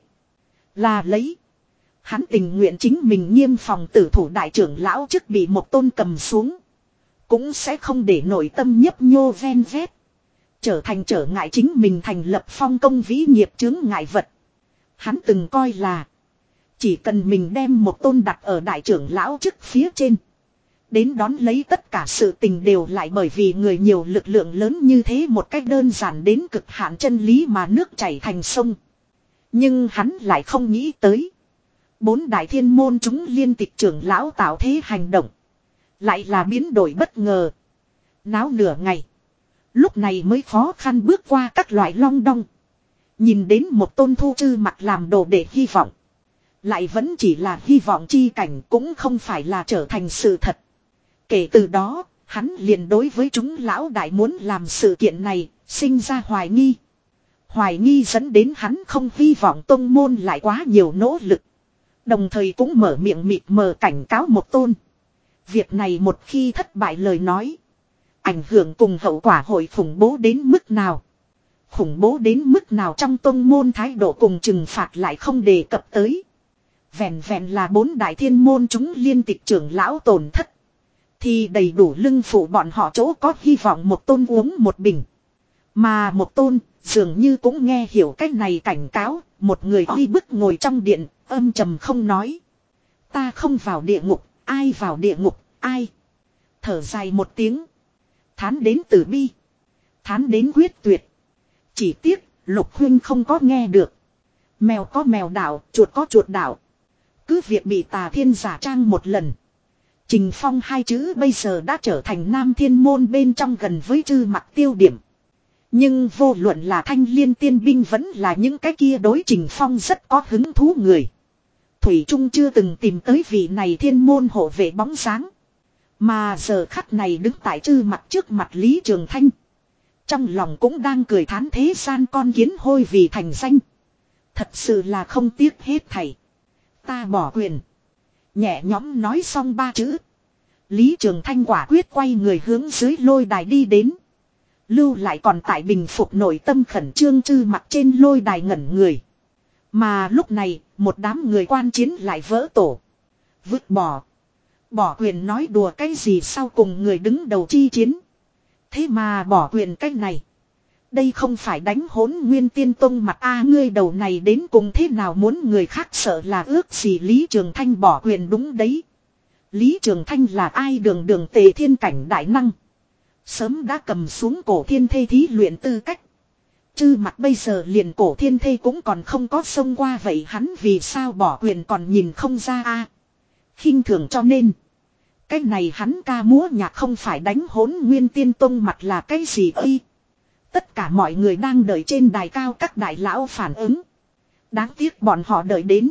Là lấy. Hắn tình nguyện chính mình nghiêm phòng tử thủ đại trưởng lão chức bị một tôn cầm xuống. Cũng sẽ không để nội tâm nhấp nhô ven vét. Trở thành trở ngại chính mình thành lập phong công vĩ nghiệp chướng ngại vật. Hắn từng coi là. Chỉ cần mình đem một tôn đặt ở đại trưởng lão chức phía trên. Đến đón lấy tất cả sự tình đều lại bởi vì người nhiều lực lượng lớn như thế một cách đơn giản đến cực hạn chân lý mà nước chảy thành sông. Nhưng hắn lại không nghĩ tới. Bốn đại thiên môn chúng liên tịch trưởng lão tạo thế hành động. Lại là biến đổi bất ngờ. Náo nửa ngày. Lúc này mới khó khăn bước qua các loại long đong. Nhìn đến một tôn thu chư mặt làm đồ để hy vọng. Lại vẫn chỉ là hy vọng chi cảnh cũng không phải là trở thành sự thật. Kể từ đó, hắn liền đối với chúng lão đại muốn làm sự kiện này, sinh ra hoài nghi. Hoài nghi dẫn đến hắn không hy vọng tông môn lại quá nhiều nỗ lực. Đồng thời cũng mở miệng mịt mờ cảnh cáo một tôn. Việc này một khi thất bại lời nói. Ảnh hưởng cùng hậu quả hội khủng bố đến mức nào. Khủng bố đến mức nào trong tông môn thái độ cùng trừng phạt lại không đề cập tới. Vẹn vẹn là bốn đại thiên môn chúng liên tịch trưởng lão tổn thất. Thì đầy đủ lưng phụ bọn họ chỗ có hy vọng một tôn uống một bình. Mà một tôn, dường như cũng nghe hiểu cách này cảnh cáo, một người uy bức ngồi trong điện, âm trầm không nói. Ta không vào địa ngục, ai vào địa ngục, ai. Thở dài một tiếng. Thán đến từ bi. Thán đến quyết tuyệt. Chỉ tiếc, Lục Huynh không có nghe được. Mèo có mèo đạo, chuột có chuột đạo. Cứ việc bị Tà Thiên giả trang một lần. Trình Phong hai chữ bây giờ đã trở thành Nam Thiên môn bên trong gần với Trư Mặc tiêu điểm. Nhưng vô luận là Thanh Liên tiên binh vẫn là những cái kia đối Trình Phong rất có hứng thú người. Thủy Trung chưa từng tìm tới vị này thiên môn hộ vệ bóng sáng. Mà giờ khắc này đứng tại Trư Mặc trước mặt Lý Trường Thanh. Trong lòng cũng đang cười thán thế gian con kiến hôi vì thành danh. Thật sự là không tiếc hết thảy. Ta bỏ quyền. Nhẹ nhõm nói xong ba chữ. Lý Trường Thanh quả quyết quay người hướng dưới lôi đài đi đến. Lưu lại còn tại bình phục nội tâm khẩn trương Trư Mặc trên lôi đài ngẩn người. Mà lúc này, một đám người quan chiến lại vỡ tổ. Vứt bỏ. Bỏ quyền nói đùa cái gì sau cùng người đứng đầu chi chiến. Thế mà bỏ quyền cái này. Đây không phải đánh Hỗn Nguyên Tiên Tông mặt a ngươi đầu này đến cùng thế nào muốn người khác sợ là ước gì Lý Trường Thanh bỏ quyền đúng đấy. Lý Trường Thanh là ai đường đường tề thiên cảnh đại năng. Sớm đã cầm xuống cổ thiên thê thí luyện tư cách. Trư Mặc bây giờ liền cổ thiên thê cũng còn không có xông qua vậy hắn vì sao bỏ quyền còn nhìn không ra a khinh thường cho nên. Cái này hắn ca múa nhạc không phải đánh Hỗn Nguyên Tiên Tông mặt là cái gì ư? Tất cả mọi người đang đợi trên đài cao các đại lão phản ứng. Đáng tiếc bọn họ đợi đến.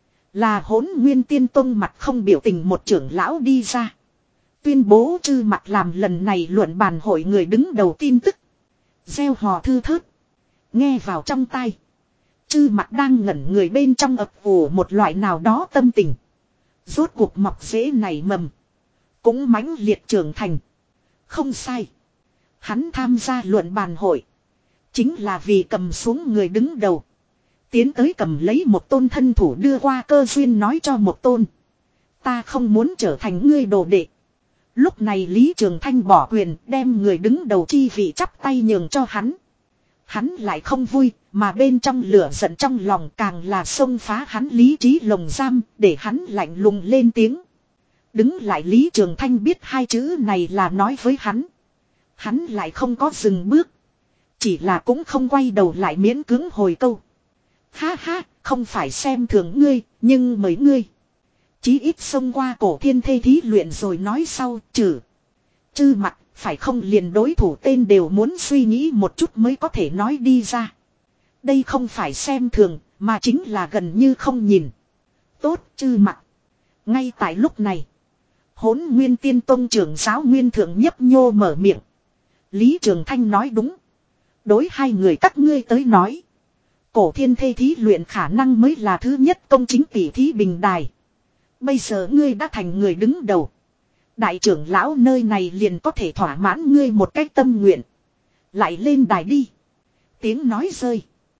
Là Hỗn Nguyên Tiên Tông mặt không biểu tình một trưởng lão đi ra. Tuyên bố Trư Mặc làm lần này luận bàn hội người đứng đầu tin tức. Gieo hò thư thớt. Nghe vào trong tai. Trư Mặc đang ngẩn người bên trong ập ủ một loại nào đó tâm tình. Rốt cuộc mọc rễ này mầm. Cũng mãnh liệt trưởng thành. Không sai. Hắn tham gia luận bàn hội. Chính là vì cầm xuống người đứng đầu. Tiến tới cầm lấy một tôn thân thủ đưa qua cơ duyên nói cho một tôn. Ta không muốn trở thành ngươi đồ đệ. Lúc này Lý Trường Thanh bỏ quyền đem người đứng đầu chi vị chắp tay nhường cho hắn. Hắn lại không vui mà bên trong lửa giận trong lòng càng là xông phá hắn lý trí lồng giam để hắn lạnh lùng lên tiếng. Đứng lại Lý Trường Thanh biết hai chữ này là nói với hắn. Hắn lại không có dừng bước. Chỉ là cũng không quay đầu lại miễn cưỡng hồi câu. Ha ha, không phải xem thường ngươi, nhưng mấy ngươi. Chí ít xông qua cổ thiên thê thí luyện rồi nói sau, trừ. Trư Mặc, phải không liền đối thủ tên đều muốn suy nghĩ một chút mới có thể nói đi ra. Đây không phải xem thường, mà chính là gần như không nhìn. Tốt, Trư Mặc. Ngay tại lúc này. Hỗn Nguyên Tiên Tông trưởng giáo Nguyên Thượng nhấp nhô mở miệng. Lý Trường Thanh nói đúng. Đối hai người các ngươi tới nói. Cổ thiên thê thí luyện khả năng mới là thứ nhất công chính tỷ thí bình đài. Bây giờ ngươi đã thành người đứng đầu. Đại trưởng lão nơi này liền có thể thỏa mãn ngươi một cách tâm nguyện. Lại lên đài đi. Tiếng nói rơi.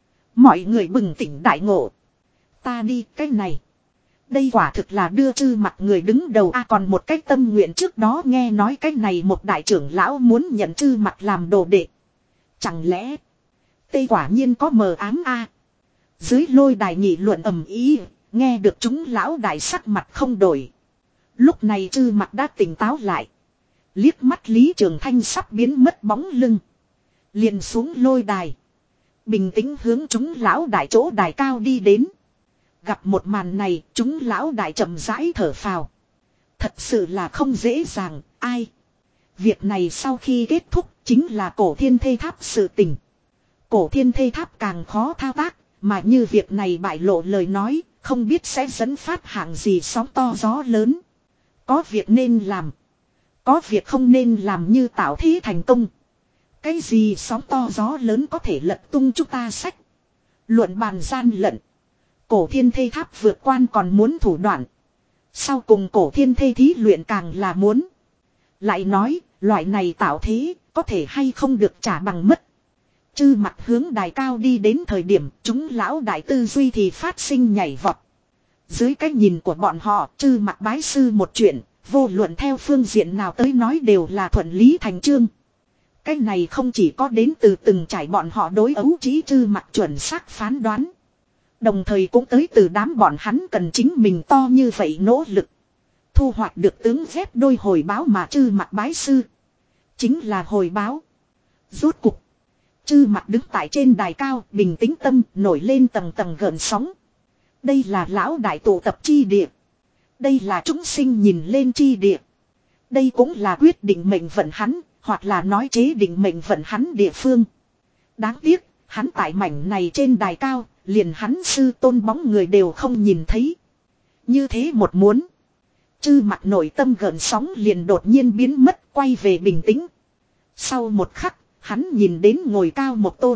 Mọi người bừng tỉnh đại ngộ. Ta đi cái này. Đây quả thực là đưa Trư Mặc người đứng đầu a à, còn một cách tâm nguyện trước đó nghe nói cái này một đại trưởng lão muốn nhận Trư Mặc làm đồ đệ. Chẳng lẽ tê quả nhiên có mờ ám a à? Dưới lôi đài nghị luận ầm ý, nghe được chúng lão đại sắc mặt không đổi. Lúc này Trư Mặc đã tỉnh táo lại. Liếc mắt Lý Trường Thanh sắp biến mất bóng lưng. Liền xuống lôi đài. Bình tĩnh hướng chúng lão đại chỗ đài cao đi đến. Gặp một màn này, chúng lão đại chậm rãi thở phào. Thật sự là không dễ dàng, ai. Việc này sau khi kết thúc, chính là cổ thiên thê tháp sự tình. Cổ thiên thê tháp càng khó thao tác, mà như việc này bại lộ lời nói, không biết sẽ dẫn phát hạng gì sóng to gió lớn. Có việc nên làm. Có việc không nên làm như tạo thế thành công. Cái gì sóng to gió lớn có thể lật tung chúng ta sách. Luận bàn gian lận. Cổ thiên thê tháp vượt quan còn muốn thủ đoạn. Sau cùng cổ thiên thê thí luyện càng là muốn. Lại nói, loại này tạo thế, có thể hay không được trả bằng mất. Trư Mặc hướng đài cao đi đến thời điểm chúng lão đại tư duy thì phát sinh nhảy vọt. Dưới cái nhìn của bọn họ, Trư Mặc bái sư một chuyện, vô luận theo phương diện nào tới nói đều là thuận lý thành chương. Cái này không chỉ có đến từ từng trải bọn họ đối ấu trí Trư Mặc chuẩn xác phán đoán. Đồng thời cũng tới từ đám bọn hắn cần chính mình to như vậy nỗ lực. Thu hoạch được tướng phép đôi hồi báo mà Trư Mặc bái sư. Chính là hồi báo. Rốt cục. Trư Mặc đứng tại trên đài cao, bình tĩnh tâm, nổi lên tầng tầng gợn sóng. Đây là lão đại tụ tập chi địa. Đây là chúng sinh nhìn lên chi địa. Đây cũng là quyết định mệnh vận hắn, hoặc là nói chế định mệnh vận hắn địa phương. Đáng tiếc, hắn tại mảnh này trên đài cao, liền hắn sư tôn bóng người đều không nhìn thấy. Như thế một muốn. Trư Mặc nội tâm gợn sóng liền đột nhiên biến mất, quay về bình tĩnh. Sau một khắc, hắn nhìn đến ngồi cao một tôn.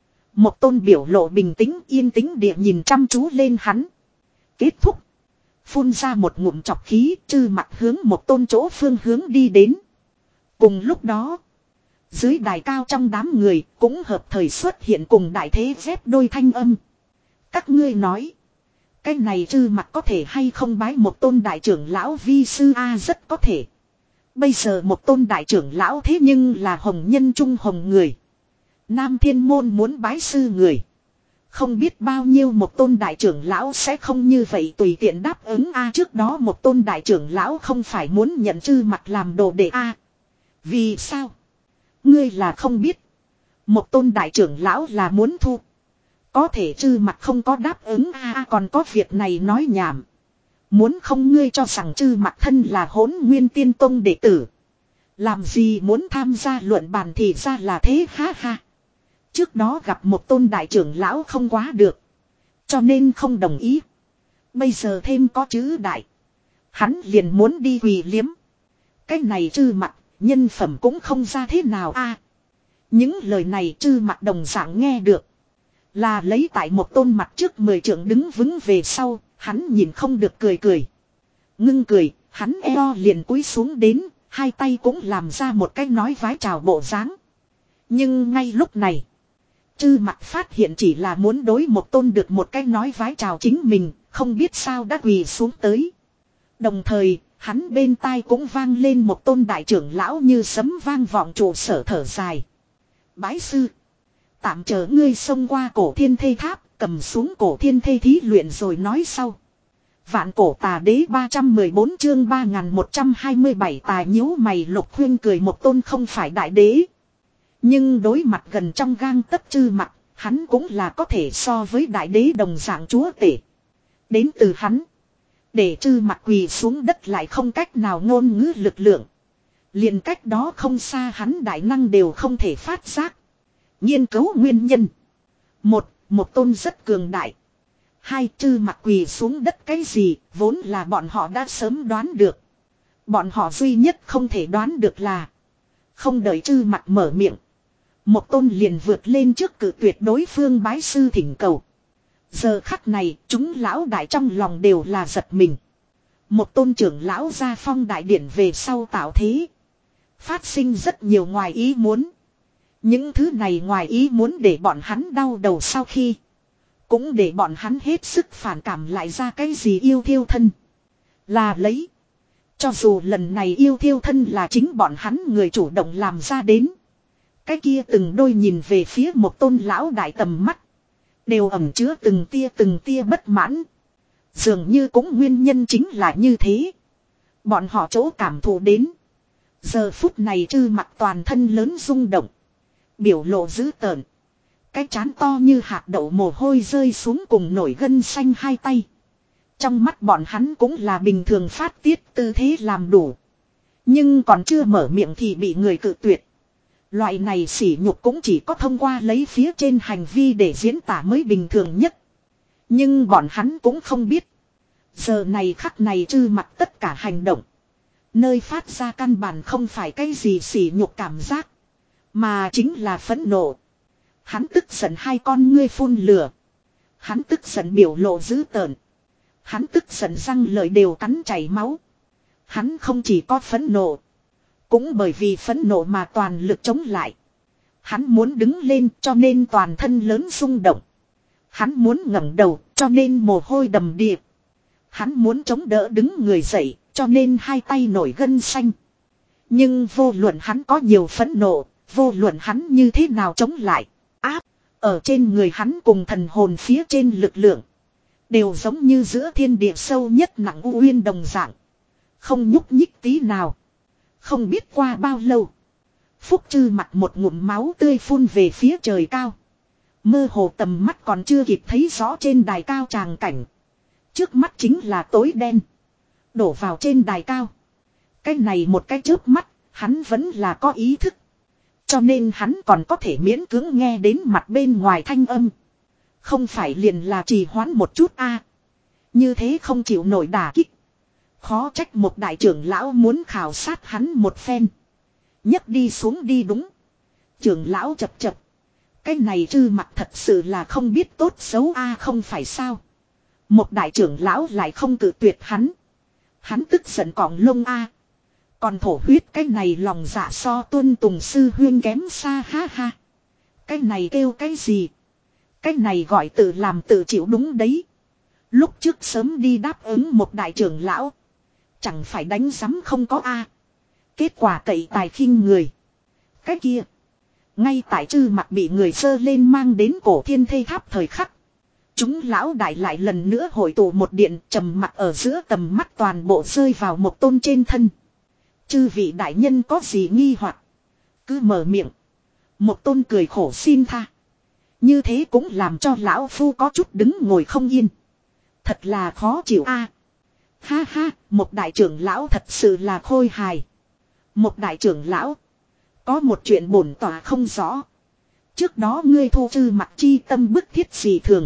Một tôn biểu lộ bình tĩnh yên tĩnh địa nhìn chăm chú lên hắn. Kết thúc. Phun ra một ngụm chọc khí, Trư Mặc hướng một tôn chỗ phương hướng đi đến. Cùng lúc đó, dưới đài cao trong đám người cũng hợp thời xuất hiện cùng đại thế phép đôi thanh âm. Các ngươi nói, cái này Trư Mặc có thể hay không bái một tôn đại trưởng lão vi sư a? Rất có thể. Bây giờ một tôn đại trưởng lão thế nhưng là hồng nhân trung hồng người. Nam Thiên Môn muốn bái sư người. Không biết bao nhiêu một tôn đại trưởng lão sẽ không như vậy tùy tiện đáp ứng a. Trước đó một tôn đại trưởng lão không phải muốn nhận Trư Mặc làm đồ đệ a. Vì sao? Ngươi là không biết. Một tôn đại trưởng lão là muốn thu. Có thể Trư Mặc không có đáp ứng a. Còn có việc này nói nhảm. Muốn không ngươi cho rằng Trư Mặc thân là Hỗn Nguyên Tiên Tông đệ tử. Làm gì muốn tham gia luận bàn thì ra là thế ha ha. Trước đó gặp một tôn đại trưởng lão không quá được. Cho nên không đồng ý. Bây giờ thêm có chữ đại. Hắn liền muốn đi quỳ liếm. Cái này Trư Mặc, nhân phẩm cũng không ra thế nào a. Những lời này Trư Mặc đồng dạng nghe được. Là lấy tại một tôn mặt trước mười trượng đứng vững về sau, hắn nhìn không được cười cười. Ngưng cười, hắn eo liền cúi xuống đến, hai tay cũng làm ra một cái nói vái chào bộ dáng. Nhưng ngay lúc này, Trư Mặc phát hiện chỉ là muốn đối một tôn được một cái nói vái chào chính mình, không biết sao đã quỳ xuống tới. Đồng thời, hắn bên tai cũng vang lên một tôn đại trưởng lão như sấm vang vọng trụ sở thở dài. Bái sư, tạm chờ ngươi xông qua cổ thiên thê tháp, cầm xuống cổ thiên thê thí luyện rồi nói sau. Vạn cổ tà đế ba trăm mười bốn chương ba nghìn một trăm hai mươi bảy tài nhíu mày Lục Khuyên cười một tôn không phải đại đế. Nhưng đối mặt gần trong gang tấc Trư Mặc, hắn cũng là có thể so với đại đế đồng dạng chúa tể. Đến từ hắn, để Trư Mặc quỳ xuống đất lại không cách nào ngôn ngữ lực lượng. Liền cách đó không xa hắn đại năng đều không thể phát giác. Nghiên cứu nguyên nhân. Một, một tôn rất cường đại. Hai, Trư Mặc quỳ xuống đất cái gì, vốn là bọn họ đã sớm đoán được. Bọn họ duy nhất không thể đoán được là, không đợi Trư Mặc mở miệng, một tôn liền vượt lên trước cử tuyệt đối phương bái sư thỉnh cầu. Giờ khắc này, chúng lão đại trong lòng đều là giật mình. Một tôn trưởng lão ra phong đại điển về sau tạo thế, phát sinh rất nhiều ngoài ý muốn. Những thứ này ngoài ý muốn để bọn hắn đau đầu sau khi, cũng để bọn hắn hết sức phản cảm lại ra cái gì yêu thiêu thân. Là lấy, cho dù lần này yêu thiêu thân là chính bọn hắn người chủ động làm ra đến, cái kia từng đôi nhìn về phía một tôn lão đại tầm mắt, đều ẩn chứa từng tia từng tia bất mãn. Dường như cũng nguyên nhân chính là như thế. Bọn họ chỗ cảm thụ đến, giờ phút này Trư Mặc toàn thân lớn rung động, biểu lộ dữ tợn. Cái trán to như hạt đậu mồ hôi rơi xuống cùng nổi gân xanh hai tay. Trong mắt bọn hắn cũng là bình thường phát tiết tư thế làm đủ. Nhưng còn chưa mở miệng thì bị người cự tuyệt. Loại này sỉ nhục cũng chỉ có thông qua lấy phía trên hành vi để diễn tả mới bình thường nhất. Nhưng bọn hắn cũng không biết. Giờ này khắc này Trư Mặc tất cả hành động, nơi phát ra căn bản không phải cái gì sỉ nhục cảm giác, mà chính là phẫn nộ. Hắn tức giận hai con ngươi phun lửa. Hắn tức giận biểu lộ dữ tợn. Hắn tức giận răng lợi đều cắn chảy máu. Hắn không chỉ có phẫn nộ, cũng bởi vì phẫn nộ mà toàn lực chống lại. Hắn muốn đứng lên cho nên toàn thân lớn rung động. Hắn muốn ngẩng đầu cho nên mồ hôi đầm đìa. Hắn muốn chống đỡ đứng người dậy cho nên hai tay nổi gân xanh. Nhưng vô luận hắn có nhiều phẫn nộ, Vô luận hắn như thế nào chống lại. Áp. Ở trên người hắn cùng thần hồn phía trên lực lượng. Đều giống như giữa thiên địa sâu nhất nặng u uyên đồng dạng. Không nhúc nhích tí nào. Không biết qua bao lâu. Phúc Trư mặt một ngụm máu tươi phun về phía trời cao. Mơ hồ tầm mắt còn chưa kịp thấy rõ trên đài cao tràng cảnh. Trước mắt chính là tối đen. Đổ vào trên đài cao. Cái này một cái chớp mắt, hắn vẫn là có ý thức. Cho nên hắn còn có thể miễn cưỡng nghe đến mặt bên ngoài thanh âm. Không phải liền là trì hoãn một chút a. Như thế không chịu nổi đả kích. Khó trách một đại trưởng lão muốn khảo sát hắn một phen. Nhấc đi xuống đi đúng. Trưởng lão chập chập. Cái này Trư Mặc thật sự là không biết tốt xấu a, không phải sao. Một đại trưởng lão lại không cự tuyệt hắn. Hắn tức giận cọng lông a. Còn thổ huyết cái này lòng dạ so Tuân Tùng sư huyên kém xa ha ha. Cái này kêu cái gì? Cái này gọi tự làm tự chịu đúng đấy. Lúc trước sớm đi đáp ứng một đại trưởng lão. Chẳng phải đánh giấm không có a. Kết quả cậy tài khinh người. Cái kia. Ngay tại Trư Mặc bị người sơ lên mang đến cổ thiên thây tháp thời khắc. Chúng lão đại lại lần nữa hội tụ một điện trầm mặc ở giữa tầm mắt toàn bộ rơi vào một tôn trên thân. Chư vị đại nhân có gì nghi hoặc cứ mở miệng. Một tôn cười khổ xin tha. Như thế cũng làm cho lão phu có chút đứng ngồi không yên. Thật là khó chịu a. Ha ha, một đại trưởng lão thật sự là khôi hài. Một đại trưởng lão. Có một chuyện bổn tỏa không rõ. Trước đó ngươi thu Trư Mặc chi tâm bức thiết gì thường.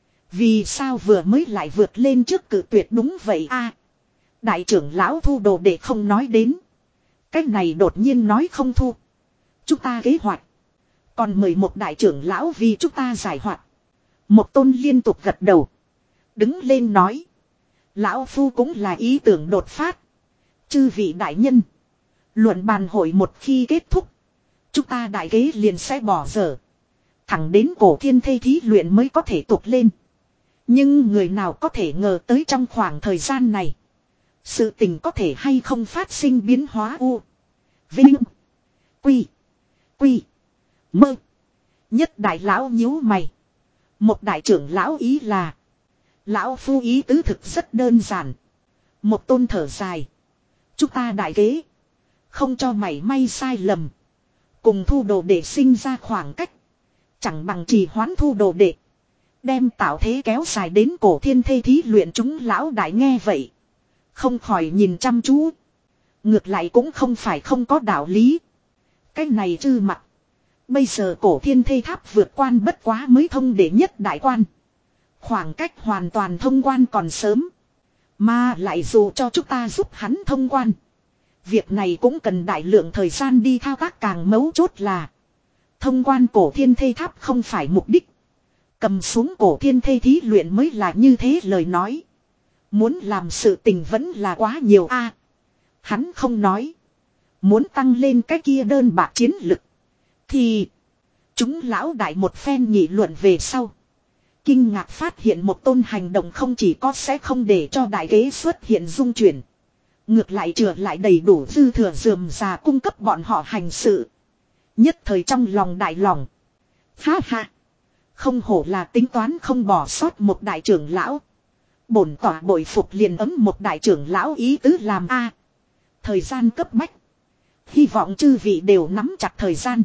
Vì sao vừa mới lại vượt lên trước cử tuyệt đúng vậy a? Đại trưởng lão thu đồ để không nói đến. Cách này đột nhiên nói không thu. Chúng ta kế hoạch. Còn mời một đại trưởng lão vì chúng ta giải hoạt. Một tôn liên tục gật đầu. Đứng lên nói. Lão phu cũng là ý tưởng đột phát. Chư vị đại nhân. Luận bàn hội một khi kết thúc. Chúng ta đại kế liền sẽ bỏ dở. Thẳng đến cổ thiên thây thí luyện mới có thể tục lên. Nhưng người nào có thể ngờ tới trong khoảng thời gian này. Sự tình có thể hay không phát sinh biến hóa u. Vinh. Quy. Quy. Mơ. Nhất đại lão nhíu mày. Một đại trưởng lão ý là. Lão phu ý tứ thực rất đơn giản. Một tôn thở dài. Chúng ta đại kế. Không cho mảy may sai lầm. Cùng thu đồ đệ sinh ra khoảng cách. Chẳng bằng trì hoãn thu đồ đệ. Đem tạo thế kéo dài đến cổ thiên thây thí luyện chúng lão đại nghe vậy. Không khỏi nhìn chăm chú. Ngược lại cũng không phải không có đạo lý. Cái này Trư Mặc. Bây giờ cổ thiên thây tháp vượt quan bất quá mới thông để nhất đại quan. Khoảng cách hoàn toàn thông quan còn sớm. Mà lại dù cho chúng ta giúp hắn thông quan. Việc này cũng cần đại lượng thời gian đi thao tác càng mấu chốt là. Thông quan cổ thiên thây tháp không phải mục đích. Cầm xuống cổ thiên thây thí luyện mới là như thế lời nói. Muốn làm sự tình vẫn là quá nhiều a. Hắn không nói. Muốn tăng lên cái kia đơn bạc chiến lực. Thì. Chúng lão đại một phen nghị luận về sau. Kinh ngạc phát hiện một tôn hành động không chỉ có sẽ không để cho đại kế xuất hiện dung chuyển. Ngược lại chừa lại đầy đủ dư thừa dườm già cung cấp bọn họ hành sự. Nhất thời trong lòng đại lòng. Ha ha. Không hổ là tính toán không bỏ sót một đại trưởng lão. Bổn tỏa bội phục liền ấm một đại trưởng lão ý tứ làm a. Thời gian cấp bách. Hy vọng chư vị đều nắm chặt thời gian.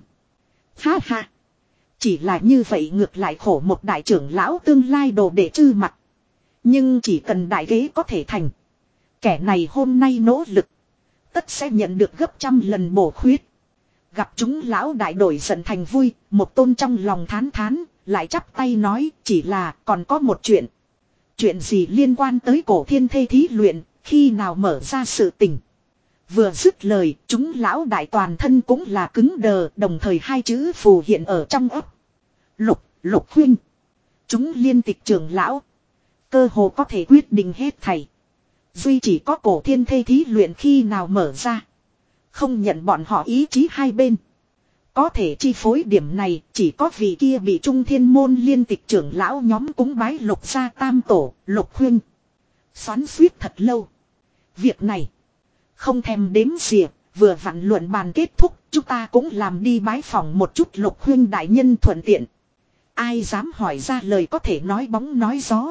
Ha ha. Chỉ là như vậy ngược lại khổ một đại trưởng lão tương lai đồ để Trư Mặc. Nhưng chỉ cần đại kế có thể thành. Kẻ này hôm nay nỗ lực. Tất sẽ nhận được gấp trăm lần bổ khuyết. Gặp chúng lão đại đổi giận thành vui. Một tôn trong lòng thán thán. Lại chắp tay nói chỉ là còn có một chuyện. Chuyện gì liên quan tới cổ thiên thây thí luyện. Khi nào mở ra sự tình. Vừa dứt lời, chúng lão đại toàn thân cũng là cứng đờ, đồng thời hai chữ phù hiện ở trong ấp. Lục, lục huynh. Chúng liên tịch trưởng lão. Cơ hồ có thể quyết định hết thảy. Duy chỉ có cổ thiên thây thí luyện khi nào mở ra. Không nhận bọn họ ý chí hai bên. Có thể chi phối điểm này, chỉ có vị kia bị trung thiên môn liên tịch trưởng lão nhóm cúng bái lục gia tam tổ, lục huynh. Xoắn suýt thật lâu. Việc này. Không thèm đếm xỉa, vừa vặn luận bàn kết thúc, chúng ta cũng làm đi bái phòng một chút Lục huynh đại nhân thuận tiện. Ai dám hỏi ra lời có thể nói bóng nói gió.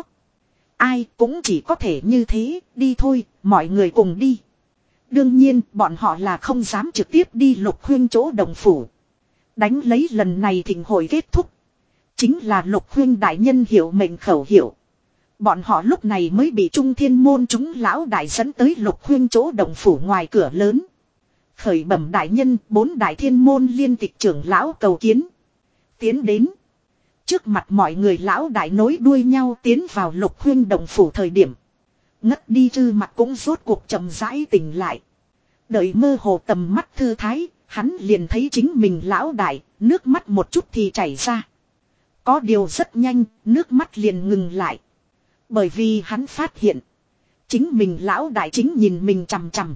Ai cũng chỉ có thể như thế, đi thôi, mọi người cùng đi. Đương nhiên, bọn họ là không dám trực tiếp đi Lục huynh chỗ đồng phủ. Đánh lấy lần này thịnh hội kết thúc. Chính là Lục huynh đại nhân hiệu mệnh khẩu hiệu. Bọn họ lúc này mới bị Trung Thiên môn chúng lão đại dẫn tới Lục huynh chỗ đồng phủ ngoài cửa lớn. Khởi bẩm đại nhân, bốn đại thiên môn liên tịch trưởng lão cầu kiến. Tiến đến. Trước mặt mọi người lão đại nối đuôi nhau tiến vào Lục huynh đồng phủ thời điểm. Ngất đi Trư Mặc cũng rốt cuộc chậm rãi tỉnh lại. Đợi mơ hồ tầm mắt thư thái, hắn liền thấy chính mình lão đại, nước mắt một chút thì chảy ra. Có điều rất nhanh, nước mắt liền ngừng lại. Bởi vì hắn phát hiện, chính mình lão đại chính nhìn mình chằm chằm.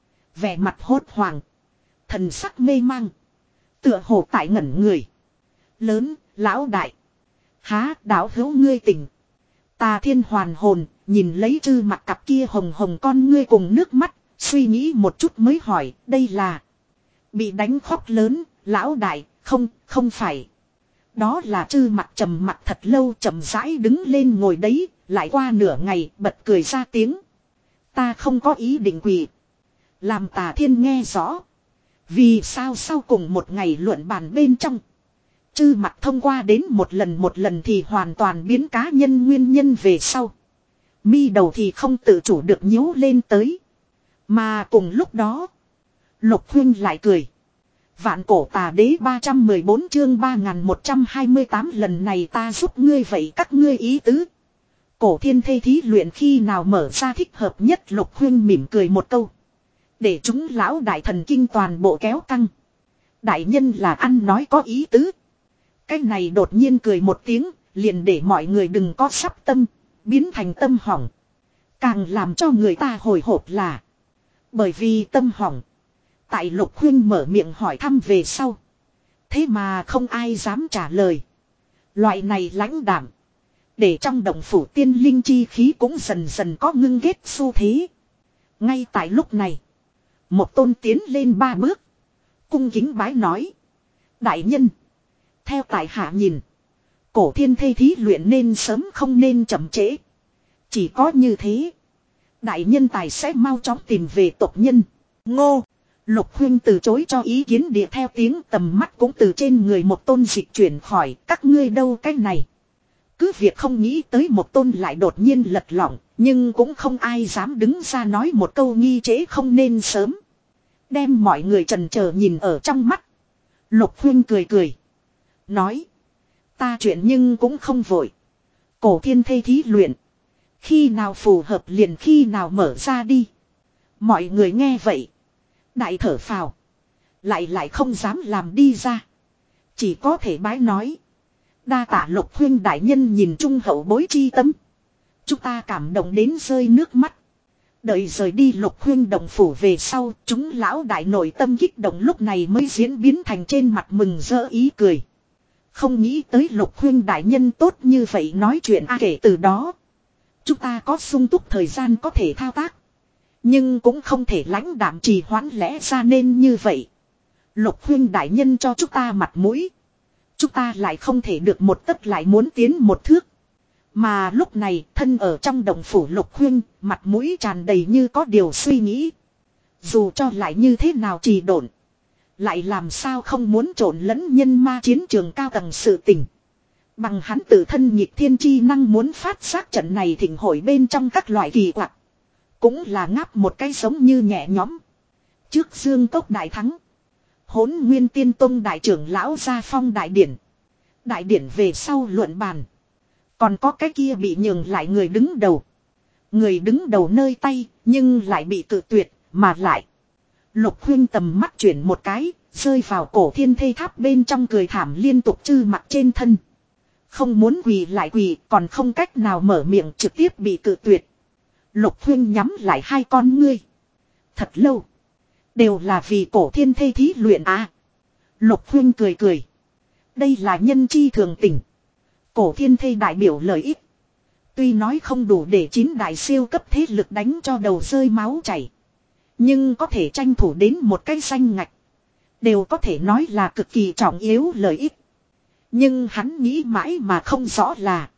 Vẻ mặt hốt hoảng, thần sắc mê mang, tựa hồ tại ngẩn người. Lớn, lão đại. Há, đạo hữu ngươi tỉnh. Tà Thiên hoàn hồn, nhìn lấy Trư Mặc cặp kia hồng hồng con ngươi cùng nước mắt, suy nghĩ một chút mới hỏi, đây là bị đánh khóc lớn, lão đại, không, không phải. Đó là Trư Mặc trầm mặt thật lâu chậm rãi đứng lên ngồi đấy, lại qua nửa ngày bật cười ra tiếng. Ta không có ý định quỳ. Làm Tà Thiên nghe rõ. Vì sao sau cùng một ngày luận bàn bên trong. Trư Mặc thông qua đến một lần một lần thì hoàn toàn biến cá nhân nguyên nhân về sau. Mi đầu thì không tự chủ được nhíu lên tới. Mà cùng lúc đó. Lục huynh lại cười. Vạn cổ tà đế ba trăm mười bốn chương ba nghìn một trăm hai mươi tám lần này ta giúp ngươi vậy các ngươi ý tứ. Cổ thiên thê thí luyện khi nào mở ra thích hợp nhất Lục huynh mỉm cười một câu. Để chúng lão đại thần kinh toàn bộ kéo căng. Đại nhân là ăn nói có ý tứ. Cái này đột nhiên cười một tiếng, liền để mọi người đừng có sắp tâm, biến thành tâm hỏng. Càng làm cho người ta hồi hộp là. Bởi vì tâm hỏng. Tại Lục huynh mở miệng hỏi thăm về sau. Thế mà không ai dám trả lời. Loại này lãnh đảm. Để trong động phủ tiên linh chi khí cũng dần dần có ngưng ghét xu thế. Ngay tại lúc này. Một tôn tiến lên ba bước. Cung kính bái nói. Đại nhân. Theo tại hạ nhìn. Cổ thiên thê thí luyện nên sớm không nên chậm trễ. Chỉ có như thế. Đại nhân tài sẽ mau chóng tìm về tộc nhân. Ngô. Lục huynh từ chối cho ý kiến địa theo tiếng tầm mắt cũng từ trên người một tôn dịch chuyển khỏi. Các ngươi đâu cái này. Cứ việc không nghĩ tới một tôn lại đột nhiên lật lỏng. Nhưng cũng không ai dám đứng ra nói một câu nghi trễ không nên sớm. Đem mọi người trần chờ nhìn ở trong mắt. Lục huynh cười cười. Nói. Ta chuyện nhưng cũng không vội. Cổ thiên thê thí luyện. Khi nào phù hợp liền khi nào mở ra đi. Mọi người nghe vậy. Đại thở phào. Lại lại không dám làm đi ra. Chỉ có thể bái nói. Đa tạ Lục huynh đại nhân nhìn trung hậu bối chi tâm. Chúng ta cảm động đến rơi nước mắt. Đợi rời đi Lục huynh đồng phủ về sau. Chúng lão đại nội tâm kích động lúc này mới diễn biến thành trên mặt mừng rỡ ý cười. Không nghĩ tới Lục huynh đại nhân tốt như vậy nói chuyện à, kể từ đó. Chúng ta có sung túc thời gian có thể thao tác. Nhưng cũng không thể lãnh đạm trì hoãn lẽ ra nên như vậy. Lục huynh đại nhân cho chúng ta mặt mũi. Chúng ta lại không thể được một tấc lại muốn tiến một thước. Mà lúc này thân ở trong động phủ Lục huynh, mặt mũi tràn đầy như có điều suy nghĩ. Dù cho lại như thế nào trì độn. Lại làm sao không muốn trộn lẫn nhân ma chiến trường cao tầng sự tình. Bằng hắn tự thân nhịp thiên chi năng muốn phát giác trận này thịnh hội bên trong các loại kỳ quặc. Cũng là ngáp một cái giống như nhẹ nhõm. Trước Dương Cốc đại thắng. Hỗn Nguyên Tiên Tông đại trưởng lão gia phong đại điển. Đại điển về sau luận bàn. Còn có cái kia bị nhường lại người đứng đầu. Người đứng đầu nơi tay nhưng lại bị tự tuyệt mà lại. Lục huynh tầm mắt chuyển một cái, rơi vào cổ thiên thê tháp bên trong cười thảm liên tục Trư Mặc trên thân. Không muốn quỳ lại quỳ, còn không cách nào mở miệng trực tiếp bị cự tuyệt. Lục huynh nhắm lại hai con ngươi. Thật lâu. Đều là vì cổ thiên thê thí luyện à. Lục huynh cười cười. Đây là nhân chi thường tình. Cổ thiên thê đại biểu lợi ích. Tuy nói không đủ để chín đại siêu cấp thế lực đánh cho đầu rơi máu chảy. Nhưng có thể tranh thủ đến một cái danh ngạch. Đều có thể nói là cực kỳ trọng yếu lợi ích. Nhưng hắn nghĩ mãi mà không rõ là.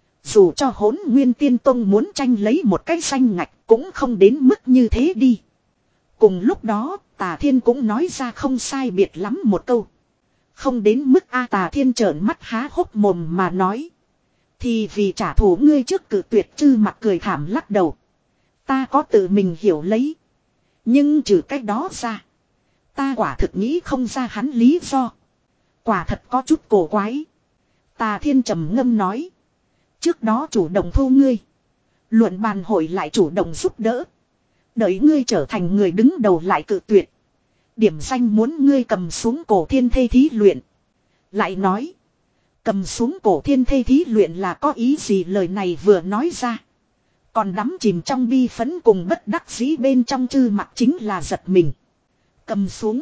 Dù cho Hỗn Nguyên Tiên Tông muốn tranh lấy một cái danh ngạch cũng không đến mức như thế đi. Cùng lúc đó Tà Thiên cũng nói ra không sai biệt lắm một câu. Không đến mức A. Tà Thiên trợn mắt há hốc mồm mà nói. Thì vì trả thù ngươi trước cử tuyệt Chư Mặc cười thảm lắc đầu. Ta có tự mình hiểu lấy. Nhưng trừ cách đó ra. Ta quả thực nghĩ không ra hắn lý do. Quả thật có chút cổ quái. Tà Thiên trầm ngâm nói. Trước đó chủ động thu ngươi. Luận bàn hội lại chủ động giúp đỡ. Đợi ngươi trở thành người đứng đầu lại cự tuyệt. Điểm danh muốn ngươi cầm xuống cổ thiên thê thí luyện. Lại nói. Cầm xuống cổ thiên thê thí luyện là có ý gì lời này vừa nói ra. Còn đắm chìm trong bi phấn cùng bất đắc dĩ bên trong Chư Mặc chính là giật mình. Cầm xuống.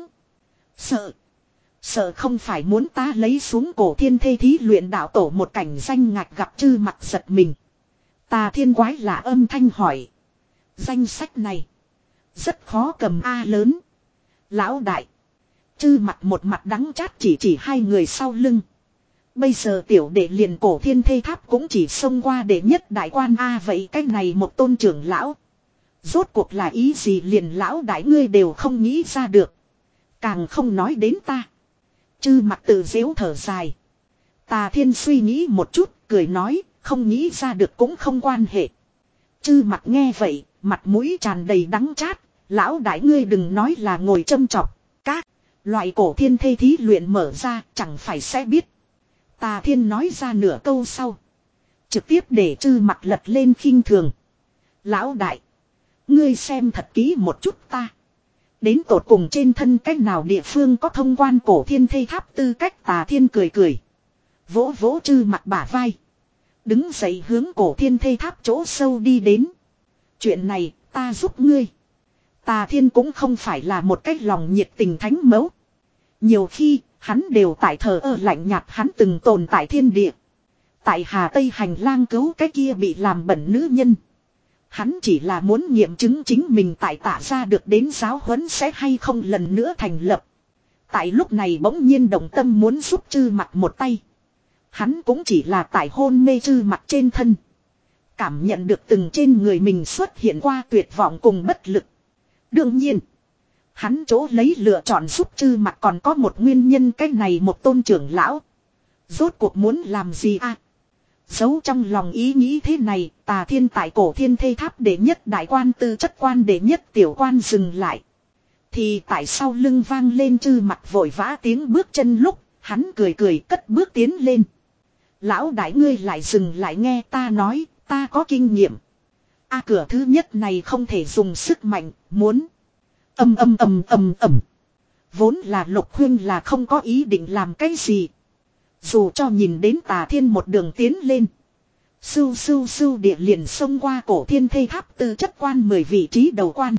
Sợ. Sợ không phải muốn ta lấy xuống cổ thiên thê thí luyện đạo tổ một cảnh danh ngạch gặp Chư Mặc giật mình. Tà Thiên quái lạ âm thanh hỏi. Danh sách này. Rất khó cầm A lớn. Lão đại. Chư Mặc một mặt đắng chát chỉ chỉ hai người sau lưng. Bây giờ tiểu đệ liền cổ thiên thê tháp cũng chỉ xông qua đệ nhất đại quan A vậy cái này một tôn trưởng lão. Rốt cuộc là ý gì liền lão đại ngươi đều không nghĩ ra được. Càng không nói đến ta. Chư Mặc tự dễu thở dài. Tà Thiên suy nghĩ một chút, cười nói, không nghĩ ra được cũng không quan hệ. Chư Mặc nghe vậy, mặt mũi tràn đầy đắng chát, lão đại ngươi đừng nói là ngồi châm chọc. Các loại cổ thiên thê thí luyện mở ra, chẳng phải sẽ biết. Tà Thiên nói ra nửa câu sau. Trực tiếp để Chư Mặc lật lên khinh thường. Lão đại. Ngươi xem thật kỹ một chút ta. Đến tột cùng trên thân cách nào địa phương có thông quan cổ thiên thê tháp tư cách. Tà Thiên cười cười. Vỗ vỗ Chư Mặc bả vai. Đứng dậy hướng cổ thiên thê tháp chỗ sâu đi đến. Chuyện này ta giúp ngươi. Tà Thiên cũng không phải là một cách lòng nhiệt tình thánh mẫu. Nhiều khi hắn đều tại thờ ơ lạnh nhạt hắn từng tồn tại thiên địa. Tại Hà Tây hành lang cứu cái kia bị làm bẩn nữ nhân. Hắn chỉ là muốn nghiệm chứng chính mình tại Tạ ra được đến giáo huấn sẽ hay không lần nữa thành lập. Tại lúc này bỗng nhiên động tâm muốn giúp Chư Mặc một tay. Hắn cũng chỉ là tại hôn mê Chư Mặc trên thân. Cảm nhận được từng trên người mình xuất hiện qua tuyệt vọng cùng bất lực. Đương nhiên. Hắn chỗ lấy lựa chọn giúp Chư Mặc còn có một nguyên nhân cái này một tôn trưởng lão. Rốt cuộc muốn làm gì à? Giấu trong lòng ý nghĩ thế này, Tà Thiên tại cổ thiên thê tháp đệ nhất đại quan tư chất quan đệ nhất tiểu quan dừng lại. Thì tại sau lưng vang lên Chư Mặc vội vã tiếng bước chân lúc, hắn cười cười cất bước tiến lên. Lão đại ngươi lại dừng lại nghe ta nói, ta có kinh nghiệm. A cửa thứ nhất này không thể dùng sức mạnh, muốn. Âm âm âm âm ầm. Vốn là Lục Huyên là không có ý định làm cái gì. Dù cho nhìn đến Tà Thiên một đường tiến lên. Sưu sưu sưu địa liền xông qua cổ thiên thê tháp tư chất quan mười vị trí đầu quan.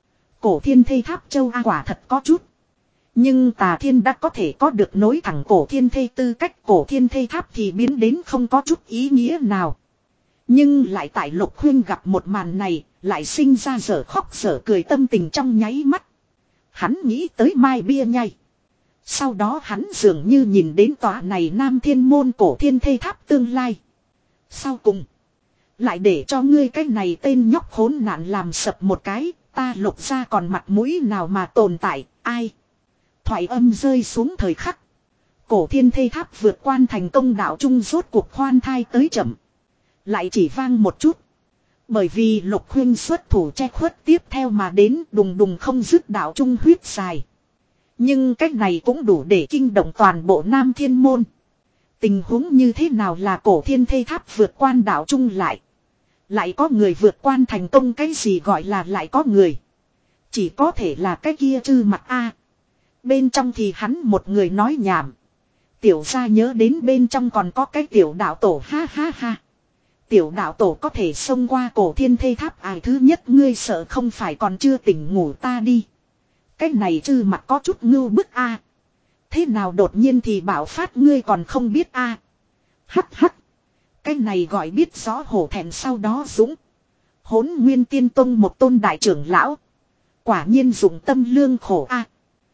Cổ thiên thê tháp châu A quả thật có chút. Nhưng Tà Thiên đã có thể có được nối thẳng cổ thiên thê tư cách cổ thiên thê tháp thì biến đến không có chút ý nghĩa nào. Nhưng lại tại Lục Huyên gặp một màn này, lại sinh ra dở khóc dở cười tâm tình trong nháy mắt. Hắn nghĩ tới mai bia nhai. Sau đó hắn dường như nhìn đến tòa này Nam Thiên môn cổ thiên thê tháp tương lai. Sau cùng, lại để cho ngươi cái này tên nhóc khốn nạn làm sập một cái, ta Lục ra còn mặt mũi nào mà tồn tại, ai. Thoại âm rơi xuống thời khắc. Cổ thiên thê tháp vượt quan thành công đạo trung rốt cuộc khoan thai tới chậm. Lại chỉ vang một chút. Bởi vì Lục Huyên xuất thủ che khuất tiếp theo mà đến đùng đùng không dứt đạo trung huyết dài. Nhưng cách này cũng đủ để kinh động toàn bộ Nam Thiên môn. Tình huống như thế nào là cổ thiên thê tháp vượt quan đạo trung lại. Lại có người vượt quan thành công cái gì gọi là lại có người. Chỉ có thể là cái kia Chư Mặc A. Bên trong thì hắn một người nói nhảm. Tiểu gia nhớ đến bên trong còn có cái tiểu đạo tổ ha ha ha. Tiểu đạo tổ có thể xông qua cổ thiên thê tháp ai thứ nhất ngươi sợ không phải còn chưa tỉnh ngủ ta đi. Cái này Chư Mặc có chút ngưu bức a. Thế nào đột nhiên thì bảo phát ngươi còn không biết a. Hắc hắc. Cái này gọi biết rõ hổ thẹn sau đó dũng. Hỗn Nguyên Tiên Tông một tôn đại trưởng lão. Quả nhiên dụng tâm lương khổ a.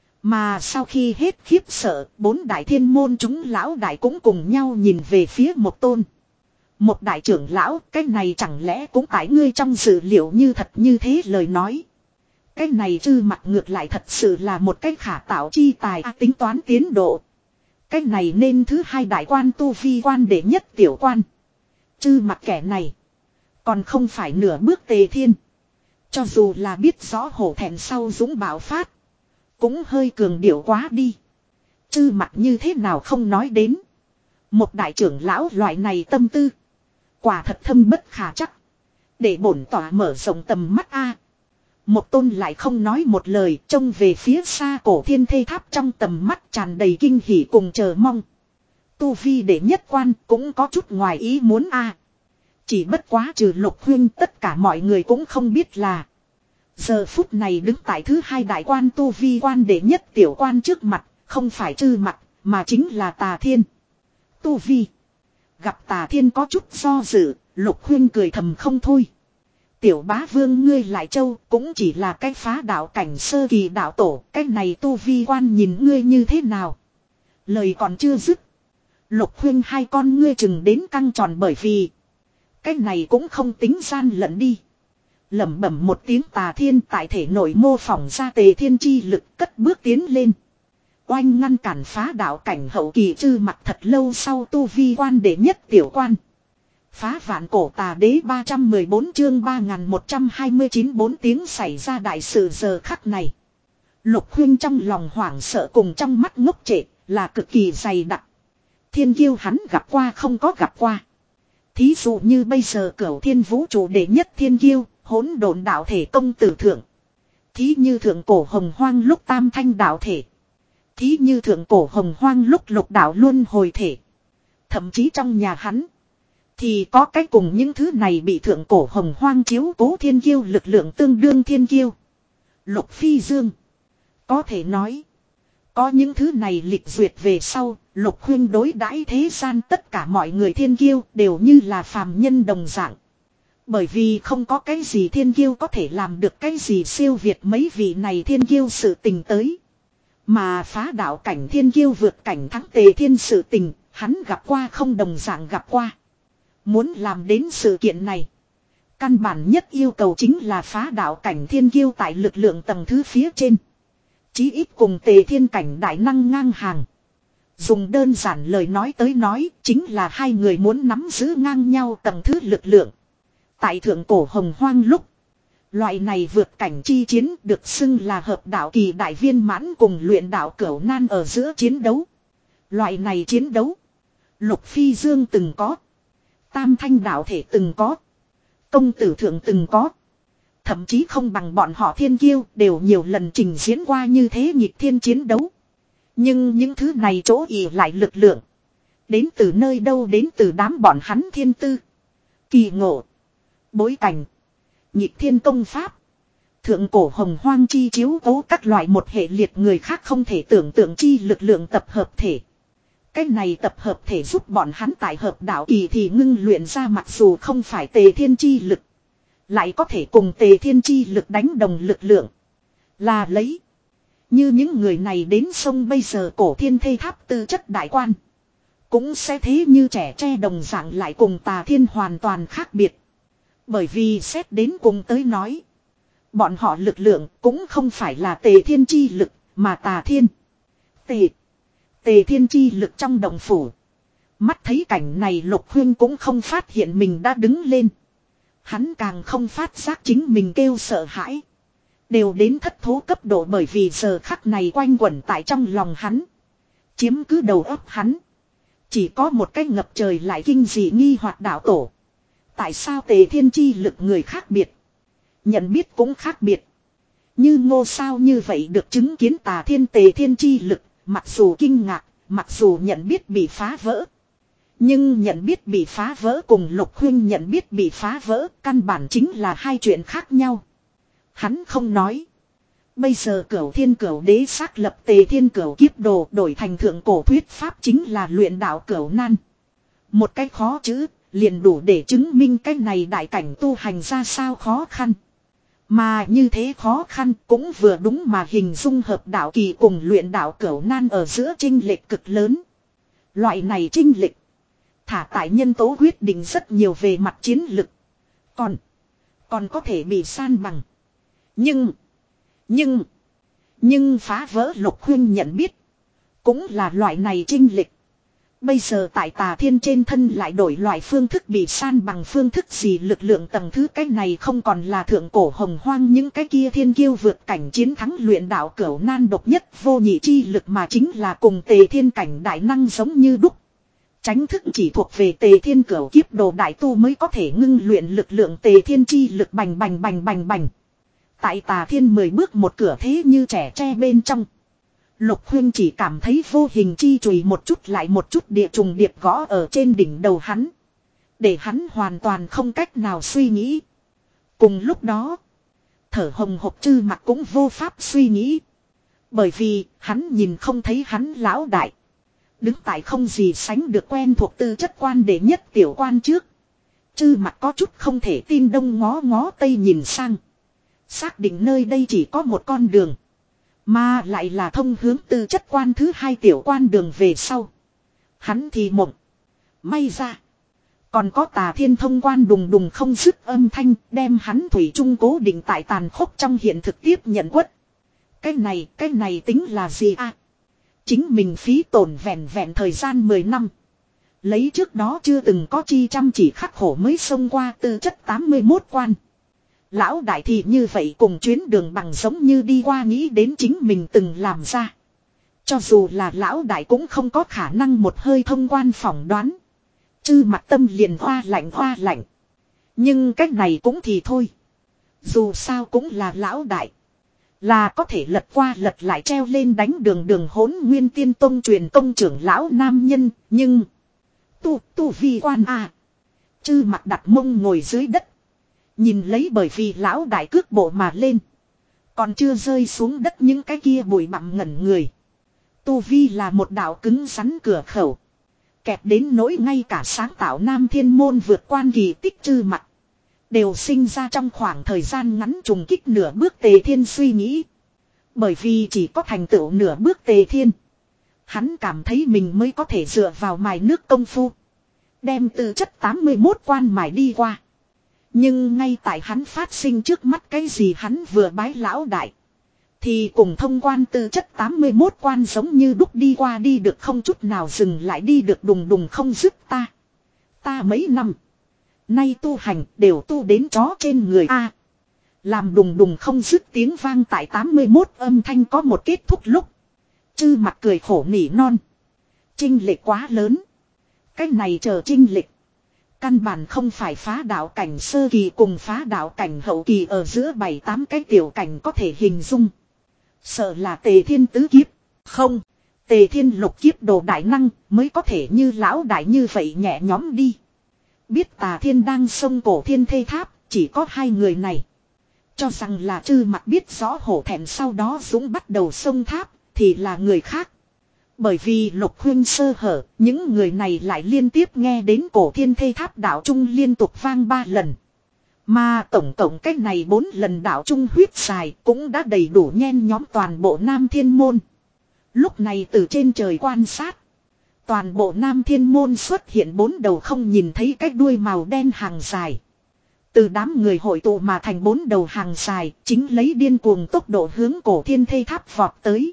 Mà sau khi hết khiếp sợ, bốn đại thiên môn chúng lão đại cũng cùng nhau nhìn về phía một tôn. Một đại trưởng lão, cái này chẳng lẽ cũng tại ngươi trong dữ liệu như thật như thế lời nói. Cái này Chư Mặc ngược lại thật sự là một cái khả tạo chi tài à, tính toán tiến độ. Cái này nên thứ hai đại quan tu vi quan đệ nhất tiểu quan. Chư Mặc kẻ này còn không phải nửa bước tề thiên. Cho dù là biết rõ hổ thẹn sau dũng bạo phát, cũng hơi cường điệu quá đi. Chư Mặc như thế nào không nói đến. Một đại trưởng lão loại này tâm tư, quả thật thâm bất khả chắc. Để bổn tỏa mở rộng tầm mắt a. Một tôn lại không nói một lời, trông về phía xa cổ thiên thê tháp, trong tầm mắt tràn đầy kinh hỉ cùng chờ mong. Tu vi để nhất quan cũng có chút ngoài ý muốn a. Chỉ bất quá trừ Lục Huynh, tất cả mọi người cũng không biết là giờ phút này đứng tại thứ hai đại quan tu vi quan đệ nhất tiểu quan trước mặt, không phải Chư Mặc, mà chính là Tà Thiên. Tu vi. Gặp Tà Thiên có chút do dự, Lục Huynh cười thầm không thôi. Tiểu bá vương ngươi lại châu cũng chỉ là cái phá đạo cảnh sơ kỳ đạo tổ, cái này tu vi quan nhìn ngươi như thế nào. Lời còn chưa dứt, Lục Huynh hai con ngươi chừng đến căng tròn, bởi vì cái này cũng không tính gian lận đi. Lẩm bẩm một tiếng, Tà Thiên tại thể nội mô phỏng ra tề thiên chi lực, cất bước tiến lên. Oanh ngăn cản phá đạo cảnh hậu kỳ Chư Mặc thật lâu sau tu vi quan đệ nhất tiểu quan. Phá vạn cổ tà đế ba trăm mười bốn chương ba nghìn một trăm hai mươi chín, bốn tiếng xảy ra đại sự giờ khắc này. Lục Huynh trong lòng hoảng sợ cùng trong mắt ngốc trệ là cực kỳ dày đặc. Thiên kiêu hắn gặp qua không có gặp qua. Thí dụ như bây giờ Cửu Thiên vũ trụ đệ nhất thiên kiêu, hỗn độn đạo thể công tử thượng. Thí như thượng cổ hồng hoang lúc tam thanh đạo thể. Thí như thượng cổ hồng hoang lúc lục đạo luân hồi thể. Thậm chí trong nhà hắn thì có cái cùng những thứ này bị thượng cổ hồng hoang chiếu cố thiên kiêu lực lượng tương đương thiên kiêu. Lục Phi Dương. Có thể nói, có những thứ này lịch duyệt về sau, Lục Huynh đối đãi thế gian tất cả mọi người thiên kiêu đều như là phàm nhân đồng dạng. Bởi vì không có cái gì thiên kiêu có thể làm được cái gì siêu việt mấy vị này thiên kiêu sự tình tới. Mà phá đạo cảnh thiên kiêu vượt cảnh thắng tề thiên sự tình, hắn gặp qua không đồng dạng gặp qua. Muốn làm đến sự kiện này, căn bản nhất yêu cầu chính là phá đạo cảnh thiên kiêu tại lực lượng tầng thứ phía trên. Chí ít cùng tề thiên cảnh đại năng ngang hàng. Dùng đơn giản lời nói tới nói, chính là hai người muốn nắm giữ ngang nhau tầng thứ lực lượng. Tại thượng cổ hồng hoang lúc, loại này vượt cảnh chi chiến được xưng là hợp đạo kỳ đại viên mãn cùng luyện đạo cửu nan ở giữa chiến đấu. Loại này chiến đấu, Lục Phi Dương từng có. Tam thanh đạo thể từng có. Công tử thượng từng có. Thậm chí không bằng bọn họ thiên kiêu đều nhiều lần trình diễn qua như thế nhịp thiên chiến đấu. Nhưng những thứ này chỗ ỉ lại lực lượng. Đến từ nơi đâu, đến từ đám bọn hắn thiên tư. Kỳ ngộ. Bối cảnh. Nhịp thiên công pháp. Thượng cổ hồng hoang chi chiếu cố các loại một hệ liệt người khác không thể tưởng tượng chi lực lượng tập hợp thể. Cái này tập hợp thể giúp bọn hắn tại hợp đạo kỳ thì ngưng luyện ra, mặc dù không phải tề thiên chi lực, lại có thể cùng tề thiên chi lực đánh đồng lực lượng. Là lấy. Như những người này đến sông bây giờ cổ thiên thê tháp tư chất đại quan, cũng sẽ thế như trẻ tre đồng dạng lại cùng Tà Thiên hoàn toàn khác biệt. Bởi vì xét đến cùng tới nói, bọn họ lực lượng cũng không phải là tề thiên chi lực, mà Tà Thiên. Tề. Tề thiên chi lực trong động phủ. Mắt thấy cảnh này, Lục Huynh cũng không phát hiện mình đã đứng lên. Hắn càng không phát giác chính mình kêu sợ hãi. Đều đến thất thố cấp độ, bởi vì giờ khắc này quanh quẩn tại trong lòng hắn, chiếm cứ đầu óc hắn, chỉ có một cái ngập trời lại kinh dị nghi hoặc đạo tổ. Tại sao tề thiên chi lực người khác biệt, nhận biết cũng khác biệt. Như Ngô sao như vậy được chứng kiến Tà Thiên tề thiên chi lực, mặc dù kinh ngạc, mặc dù nhận biết bị phá vỡ. Nhưng nhận biết bị phá vỡ cùng Lục Huynh nhận biết bị phá vỡ căn bản chính là hai chuyện khác nhau. Hắn không nói. Bây giờ Cửu Thiên Cửu Đế xác lập tề thiên cửu kiếp đồ, đổi thành thượng cổ thuyết pháp chính là luyện đạo cửu nan. Một cái khó chữ liền đủ để chứng minh cái này đại cảnh tu hành ra sao khó khăn. Mà như thế khó khăn cũng vừa đúng mà hình dung hợp đạo kỳ cùng luyện đạo cửu nan ở giữa chênh lệch cực lớn. Loại này chênh lệch thả tại nhân tố quyết định rất nhiều về mặt chiến lực. Còn, còn có thể bị san bằng. Nhưng, nhưng, nhưng phá vỡ Lục Huyên nhận biết. Cũng là loại này chênh lệch. Bây giờ tại Tà Thiên trên thân lại đổi loại phương thức bị san bằng phương thức gì lực lượng tầng thứ cái này không còn là thượng cổ hồng hoang những cái kia thiên kiêu vượt cảnh chiến thắng luyện đạo cửu nan độc nhất vô nhị chi lực mà chính là cùng Tề Thiên cảnh đại năng giống như đúc. Tránh thức chỉ thuộc về Tề Thiên cửu kiếp đồ đại tu mới có thể ngưng luyện lực lượng Tề Thiên chi lực bành bành bành bành bành. Tại Tà Thiên mười bước một cửa thế như trẻ tre bên trong. Lục Huyên chỉ cảm thấy vô hình chi chùy một chút lại một chút địa trùng điệp gõ ở trên đỉnh đầu hắn. Để hắn hoàn toàn không cách nào suy nghĩ. Cùng lúc đó, thở hồng hộc Chư Mặc cũng vô pháp suy nghĩ. Bởi vì hắn nhìn không thấy hắn lão đại. Đứng tại không gì sánh được quen thuộc tư chất quan đệ nhất tiểu quan trước. Chư Mặc có chút không thể tin đông ngó ngó tây nhìn sang. Xác định nơi đây chỉ có một con đường. Mà lại là thông hướng tư chất quan thứ hai tiểu quan đường về sau. Hắn thì mộng. May ra. Còn có Tà Thiên thông quan đùng đùng không dứt âm thanh đem hắn thủy chung cố định tại tàn khốc trong hiện thực tiếp nhận quất. Cái này, cái này tính là gì à? Chính mình phí tổn vẹn vẹn thời gian mười năm. Lấy trước đó chưa từng có chi chăm chỉ khắc khổ mới xông qua tư chất tám mươi mốt quan. Lão đại thì như vậy cùng chuyến đường bằng giống như đi qua nghĩ đến chính mình từng làm ra. Cho dù là lão đại cũng không có khả năng một hơi thông quan phỏng đoán. Chư Mặc tâm liền hoa lạnh hoa lạnh. Nhưng cách này cũng thì thôi. Dù sao cũng là lão đại. Là có thể lật qua lật lại treo lên đánh đường đường Hỗn Nguyên Tiên Tông truyền công trưởng lão nam nhân. Nhưng tu tu vi quan à. Chư Mặc đặt mông ngồi dưới đất. Nhìn lấy bởi vì lão đại cước bộ mà lên. Còn chưa rơi xuống đất những cái kia bụi bặm ngẩn người. Tu vi là một đạo cứng rắn cửa khẩu. Kẹp đến nỗi ngay cả sáng tạo Nam Thiên Môn vượt quan kỳ tích Chư Mặc. Đều sinh ra trong khoảng thời gian ngắn trùng kích nửa bước Tề Thiên suy nghĩ. Bởi vì chỉ có thành tựu nửa bước Tề Thiên. Hắn cảm thấy mình mới có thể dựa vào mài nước công phu. Đem tư chất tám mươi mốt quan mài đi qua. Nhưng ngay tại hắn phát sinh trước mắt cái gì hắn vừa bái lão đại. Thì cùng thông quan tư chất tám mươi mốt quan giống như đúc đi qua đi được không chút nào dừng lại đi được đùng đùng không dứt ta. Ta mấy năm. Nay tu hành đều tu đến chó trên người A. Làm đùng đùng không dứt tiếng vang tại tám mươi mốt âm thanh có một kết thúc lúc. Chư Mặc cười khổ nỉ non. Chênh lệch quá lớn. Cái này chờ chênh lệch. Căn bản không phải phá đạo cảnh sơ kỳ cùng phá đạo cảnh hậu kỳ ở giữa bảy tám cái tiểu cảnh có thể hình dung. Sợ là Tề Thiên tứ kiếp. Không. Tề Thiên lục kiếp đồ đại năng mới có thể như lão đại như vậy nhẹ nhõm đi. Biết Tà Thiên đang xông cổ thiên thê tháp. Chỉ có hai người này. Cho rằng là Chư Mặc biết rõ hổ thẹn sau đó Dũng bắt đầu xông tháp. Thì là người khác. Bởi vì Lục Huyên sơ hở, những người này lại liên tiếp nghe đến cổ thiên thê tháp đạo trung liên tục vang ba lần. Mà tổng cộng cách này bốn lần đạo trung huyết xài cũng đã đầy đủ nhen nhóm toàn bộ Nam Thiên Môn. Lúc này từ trên trời quan sát. Toàn bộ Nam Thiên Môn xuất hiện bốn đầu không nhìn thấy cái đuôi màu đen hàng dài. Từ đám người hội tụ mà thành bốn đầu hàng dài, chính lấy điên cuồng tốc độ hướng cổ thiên thê tháp vọt tới.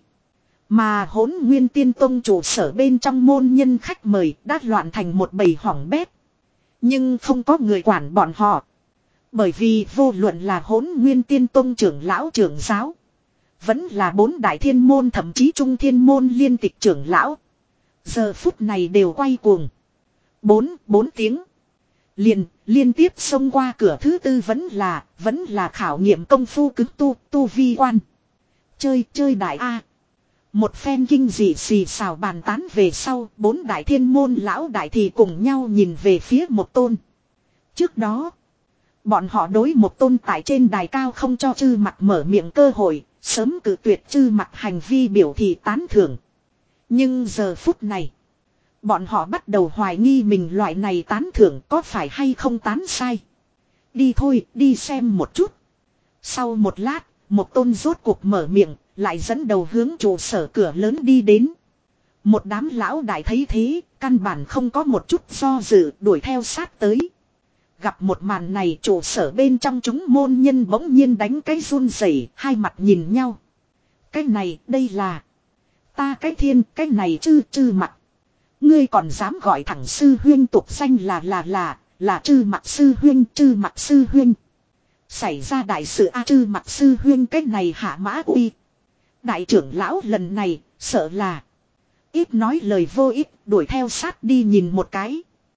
Mà Hỗn Nguyên Tiên Tông trụ sở bên trong môn nhân khách mời đã loạn thành một bầy hỏng bét. Nhưng không có người quản bọn họ. Bởi vì vô luận là Hỗn Nguyên Tiên Tông trưởng lão trưởng giáo. Vẫn là bốn đại thiên môn thậm chí trung thiên môn liên tịch trưởng lão. Giờ phút này đều quay cuồng. Bốn, bốn tiếng. Liền, liên tiếp xông qua cửa thứ tư vẫn là, vẫn là khảo nghiệm công phu cứng tu, tu vi quan. Chơi, chơi đại A. Một phen kinh dị xì xào bàn tán về sau, bốn đại thiên môn lão đại thì cùng nhau nhìn về phía một tôn. Trước đó, bọn họ đối một tôn tại trên đài cao không cho Chư Mặc mở miệng cơ hội, sớm cử tuyệt Chư Mặc hành vi biểu thị tán thưởng. Nhưng giờ phút này, bọn họ bắt đầu hoài nghi mình loại này tán thưởng có phải hay không tán sai. Đi thôi, đi xem một chút. Sau một lát, một tôn rốt cuộc mở miệng, lại dẫn đầu hướng trụ sở cửa lớn đi đến. Một đám lão đại thấy thế, căn bản không có một chút do dự, đuổi theo sát tới. Gặp một màn này, trụ sở bên trong chúng môn nhân bỗng nhiên đánh cái run rẩy, hai mặt nhìn nhau. Cái này, đây là... Ta cái thiên, cái này chư chư mặt. Ngươi còn dám gọi thẳng sư huyên tục danh là là là, là chư mặt sư huyên, chư mặt sư huyên. Xảy ra đại sự a chư mặt sư huyên, cái này hạ mã uy. Đại trưởng lão lần này, sợ là... Ít nói lời vô ích, đuổi theo sát đi nhìn một cái.